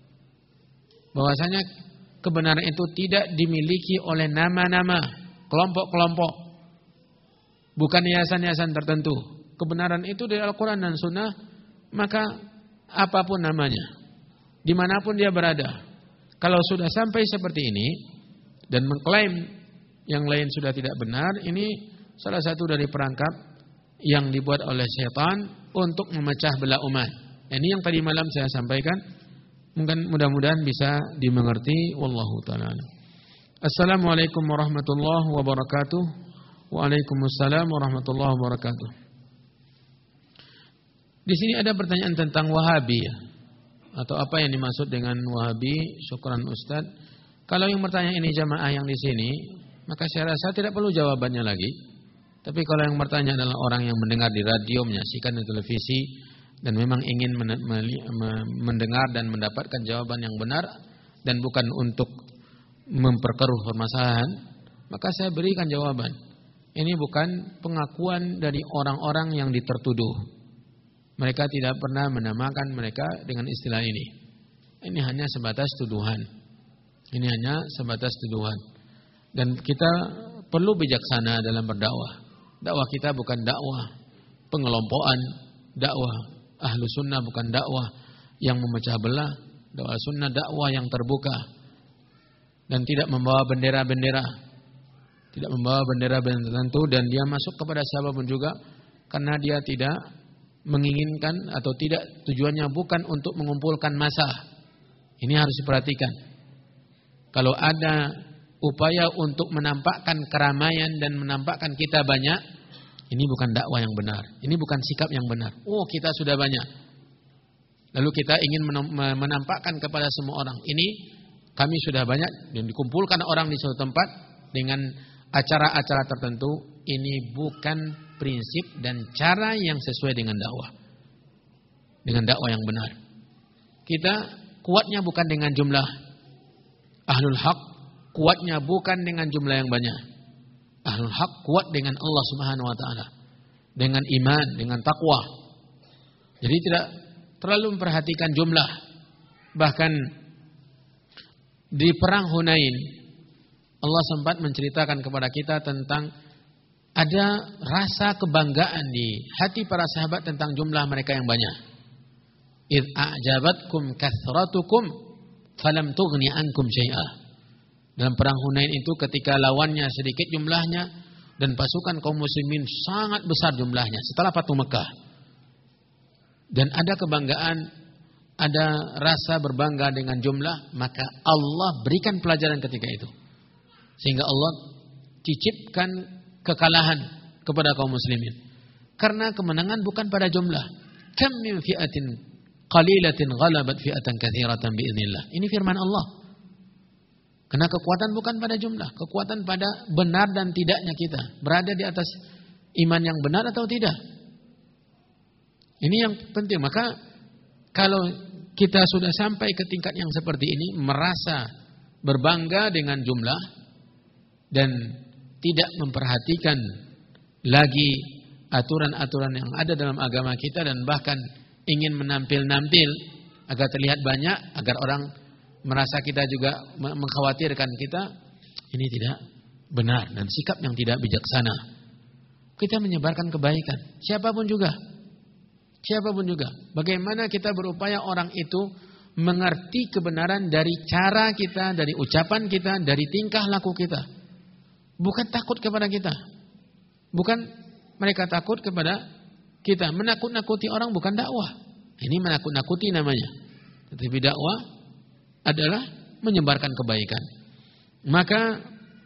Bahwasanya kebenaran itu tidak dimiliki oleh nama-nama, kelompok-kelompok, bukan yayasan-yayasan tertentu. Kebenaran itu dari Al-Quran dan Sunnah, maka apapun namanya, dimanapun dia berada, kalau sudah sampai seperti ini dan mengklaim yang lain sudah tidak benar, ini salah satu dari perangkap yang dibuat oleh syaitan untuk memecah belah umat. Ini yang tadi malam saya sampaikan, mungkin mudah-mudahan bisa dimengerti. Wallahu ta'ala. Assalamualaikum warahmatullahi wabarakatuh. Waalaikumsalam warahmatullahi wabarakatuh. Di sini ada pertanyaan tentang Wahabi, ya, atau apa yang dimaksud dengan Wahabi. Syukran Ustaz. Kalau yang bertanya ini jamaah yang di sini, maka saya rasa tidak perlu jawabannya lagi. Tapi kalau yang bertanya adalah orang yang mendengar di radio, menyaksikan di televisi, dan memang ingin mendengar dan mendapatkan jawaban yang benar dan bukan untuk memperkeruh permasalahan, maka saya berikan jawaban. Ini bukan pengakuan dari orang-orang yang ditertuduh. Mereka tidak pernah menamakan mereka dengan istilah ini. Ini hanya sebatas tuduhan. Ini hanya sebatas tuduhan. Dan kita perlu bijaksana dalam berdakwah. Dakwah kita bukan dakwah pengelompokan, dakwah ahlu sunnah bukan dakwah yang memecah belah. Dakwah sunnah dakwah yang terbuka dan tidak membawa bendera-bendera, tidak membawa bendera-bendera tertentu, dan dia masuk kepada siapapun juga karena dia tidak menginginkan atau tidak, tujuannya bukan untuk mengumpulkan massa. Ini harus diperhatikan. Kalau ada upaya untuk menampakkan keramaian dan menampakkan kita banyak, ini bukan dakwah yang benar. Ini bukan sikap yang benar. Oh, kita sudah banyak, lalu kita ingin menampakkan kepada semua orang, ini kami sudah banyak, dan dikumpulkan orang di suatu tempat dengan acara-acara tertentu. Ini bukan prinsip dan cara yang sesuai dengan dakwah, dengan dakwah yang benar. Kita kuatnya bukan dengan jumlah ahlul haq, kuatnya bukan dengan jumlah yang banyak. Ahlul haq kuat dengan Allah Subhanahu wa taala, dengan iman, dengan takwa. Jadi tidak terlalu memperhatikan jumlah. Bahkan di perang Hunain, Allah sempat menceritakan kepada kita tentang ada rasa kebanggaan di hati para sahabat tentang jumlah mereka yang banyak. Idh a'jabatkum kathratukum falam tughni ankum syai'ah. Dalam perang Hunain itu ketika lawannya sedikit jumlahnya dan pasukan kaum muslimin sangat besar jumlahnya setelah Fatu Mekah. Dan ada kebanggaan, ada rasa berbangga dengan jumlah, maka Allah berikan pelajaran ketika itu. Sehingga Allah cicipkan kekalahan kepada kaum muslimin. Karena kemenangan bukan pada jumlah. Kam min fi'atin qalilatin ghalabat fi'atan katsiratan biidznillah. Ini firman Allah. Karena kekuatan bukan pada jumlah, kekuatan pada benar dan tidaknya kita berada di atas iman yang benar atau tidak. Ini yang penting. Maka kalau kita sudah sampai ke tingkat yang seperti ini, merasa berbangga dengan jumlah dan tidak memperhatikan lagi aturan-aturan yang ada dalam agama kita, dan bahkan ingin menampil-nampil agar terlihat banyak, agar orang merasa kita juga mengkhawatirkan kita, ini tidak benar dan sikap yang tidak bijaksana. Kita menyebarkan kebaikan, siapapun juga. Bagaimana kita berupaya orang itu mengerti kebenaran dari cara kita, dari ucapan kita, dari tingkah laku kita. Bukan takut kepada kita. Bukan mereka takut kepada kita. Menakut-nakuti orang bukan dakwah. Ini menakut-nakuti namanya. Tetapi dakwah adalah menyebarkan kebaikan. Maka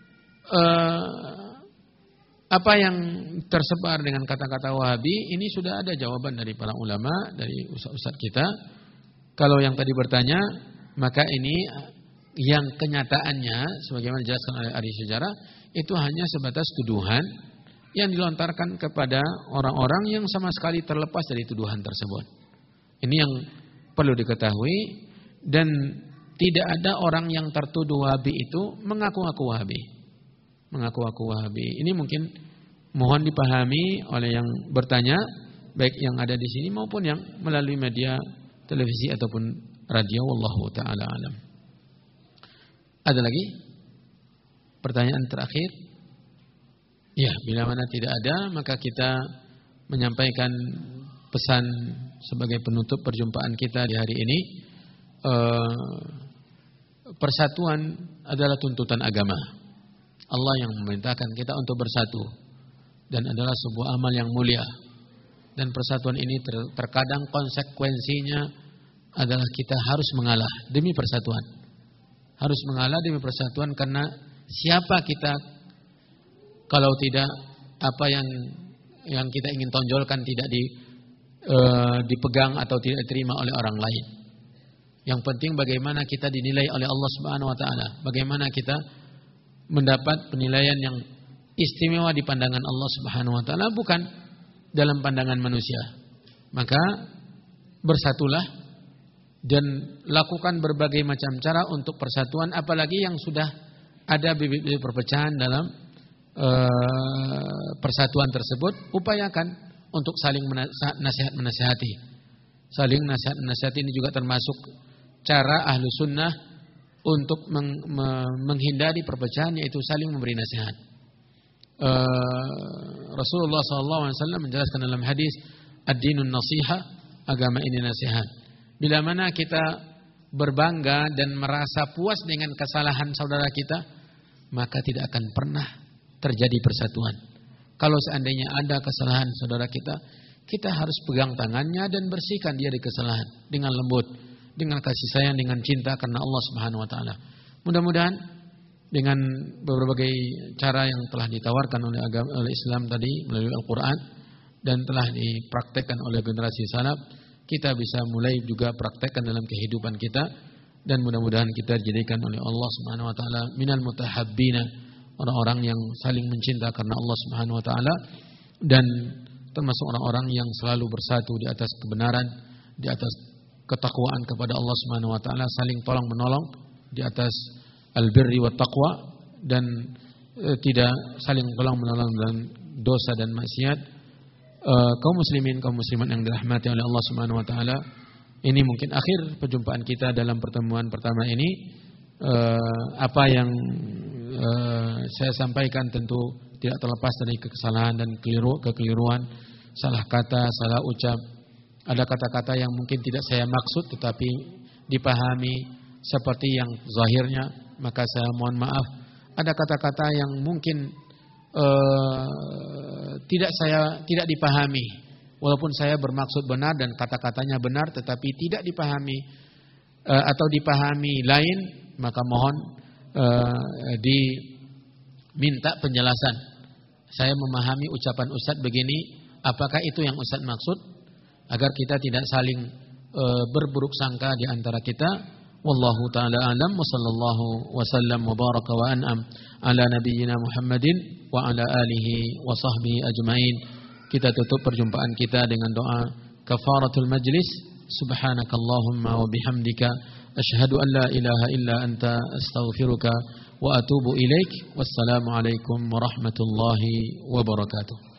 apa yang tersebar dengan kata-kata Wahabi ini sudah ada jawaban dari para ulama, dari ustaz-ustaz kita. Kalau yang tadi bertanya, maka ini yang kenyataannya sebagaimana dijelaskan oleh ahli sejarah itu hanya sebatas tuduhan yang dilontarkan kepada orang-orang yang sama sekali terlepas dari tuduhan tersebut. Ini yang perlu diketahui, dan tidak ada orang yang tertuduh Wahabi itu mengaku-ngaku Wahabi. Ini mungkin mohon dipahami oleh yang bertanya, baik yang ada di sini maupun yang melalui media televisi ataupun radio. Wallahu ta'ala alam. Ada lagi? Pertanyaan terakhir? Ya, bila mana tidak ada, maka kita menyampaikan pesan sebagai penutup perjumpaan kita di hari ini. Persatuan adalah tuntutan agama. Allah yang memerintahkan kita untuk bersatu, dan adalah sebuah amal yang mulia. Dan persatuan ini terkadang konsekuensinya adalah kita harus mengalah demi persatuan. Harus mengalah demi persatuan, karena siapa kita kalau tidak apa yang kita ingin tonjolkan tidak dipegang atau tidak diterima oleh orang lain. Yang penting bagaimana kita dinilai oleh Allah Subhanahu wa taala, bagaimana kita mendapat penilaian yang istimewa di pandangan Allah Subhanahu wa taala, bukan dalam pandangan manusia. Maka bersatulah dan lakukan berbagai macam cara untuk persatuan, apalagi yang sudah ada bibit-bibit perpecahan dalam persatuan tersebut. Upayakan untuk saling nasihat-menasihati. Saling nasihat-menasihati ini juga termasuk cara ahlu sunnah untuk menghindari perpecahan, yaitu saling memberi nasihat. Rasulullah SAW menjelaskan dalam hadis, ad-dinun nasiha, agama ini nasihat. Bila mana kita berbangga dan merasa puas dengan kesalahan saudara kita, maka tidak akan pernah terjadi persatuan. Kalau seandainya ada kesalahan saudara kita, kita harus pegang tangannya dan bersihkan dia dari kesalahan dengan lembut, dengan kasih sayang, dengan cinta karena Allah Subhanahu wa taala. Mudah-mudahan dengan berbagai cara yang telah ditawarkan oleh Islam tadi melalui Al-Qur'an dan telah dipraktekkan oleh generasi salaf, kita bisa mulai juga praktekkan dalam kehidupan kita, dan mudah-mudahan kita dijadikan oleh Allah Subhanahu wa taala minal mutahabbina, orang-orang yang saling mencinta karena Allah Subhanahu wa taala, dan termasuk orang-orang yang selalu bersatu di atas kebenaran, di atas ketakwaan kepada Allah Subhanahu wa taala, saling tolong menolong di atas albirri wat taqwa, dan tidak saling tolong menolong dalam dosa dan maksiat. Kaum muslimin, kaum muslimat yang dirahmati oleh Allah Subhanahu wa taala, ini mungkin akhir perjumpaan kita dalam pertemuan pertama ini. Apa yang saya sampaikan tentu tidak terlepas dari kesalahan dan kekeliruan, salah kata, salah ucap. Ada kata-kata yang mungkin tidak saya maksud tetapi dipahami seperti yang zahirnya, maka saya mohon maaf. Ada kata-kata yang mungkin tidak dipahami, walaupun saya bermaksud benar dan kata-katanya benar, tetapi tidak dipahami atau dipahami lain, maka mohon diminta penjelasan. Saya memahami ucapan Ustadz begini, apakah itu yang Ustadz maksud? Agar kita tidak saling berburuk sangka di antara kita. Wallahu ta'ala a'lam wa sallallahu wa sallam wa baraka wa an'am ala nabiyyina Muhammadin wa ala alihi wa sahbihi ajma'in. Kita tutup perjumpaan kita dengan doa kafaratul majlis. Subhanakallahumma wa bihamdika asyhadu an la ilaha illa anta astaghfiruka wa atubu ilaik. Wassalamu alaikum warahmatullahi wabarakatuh.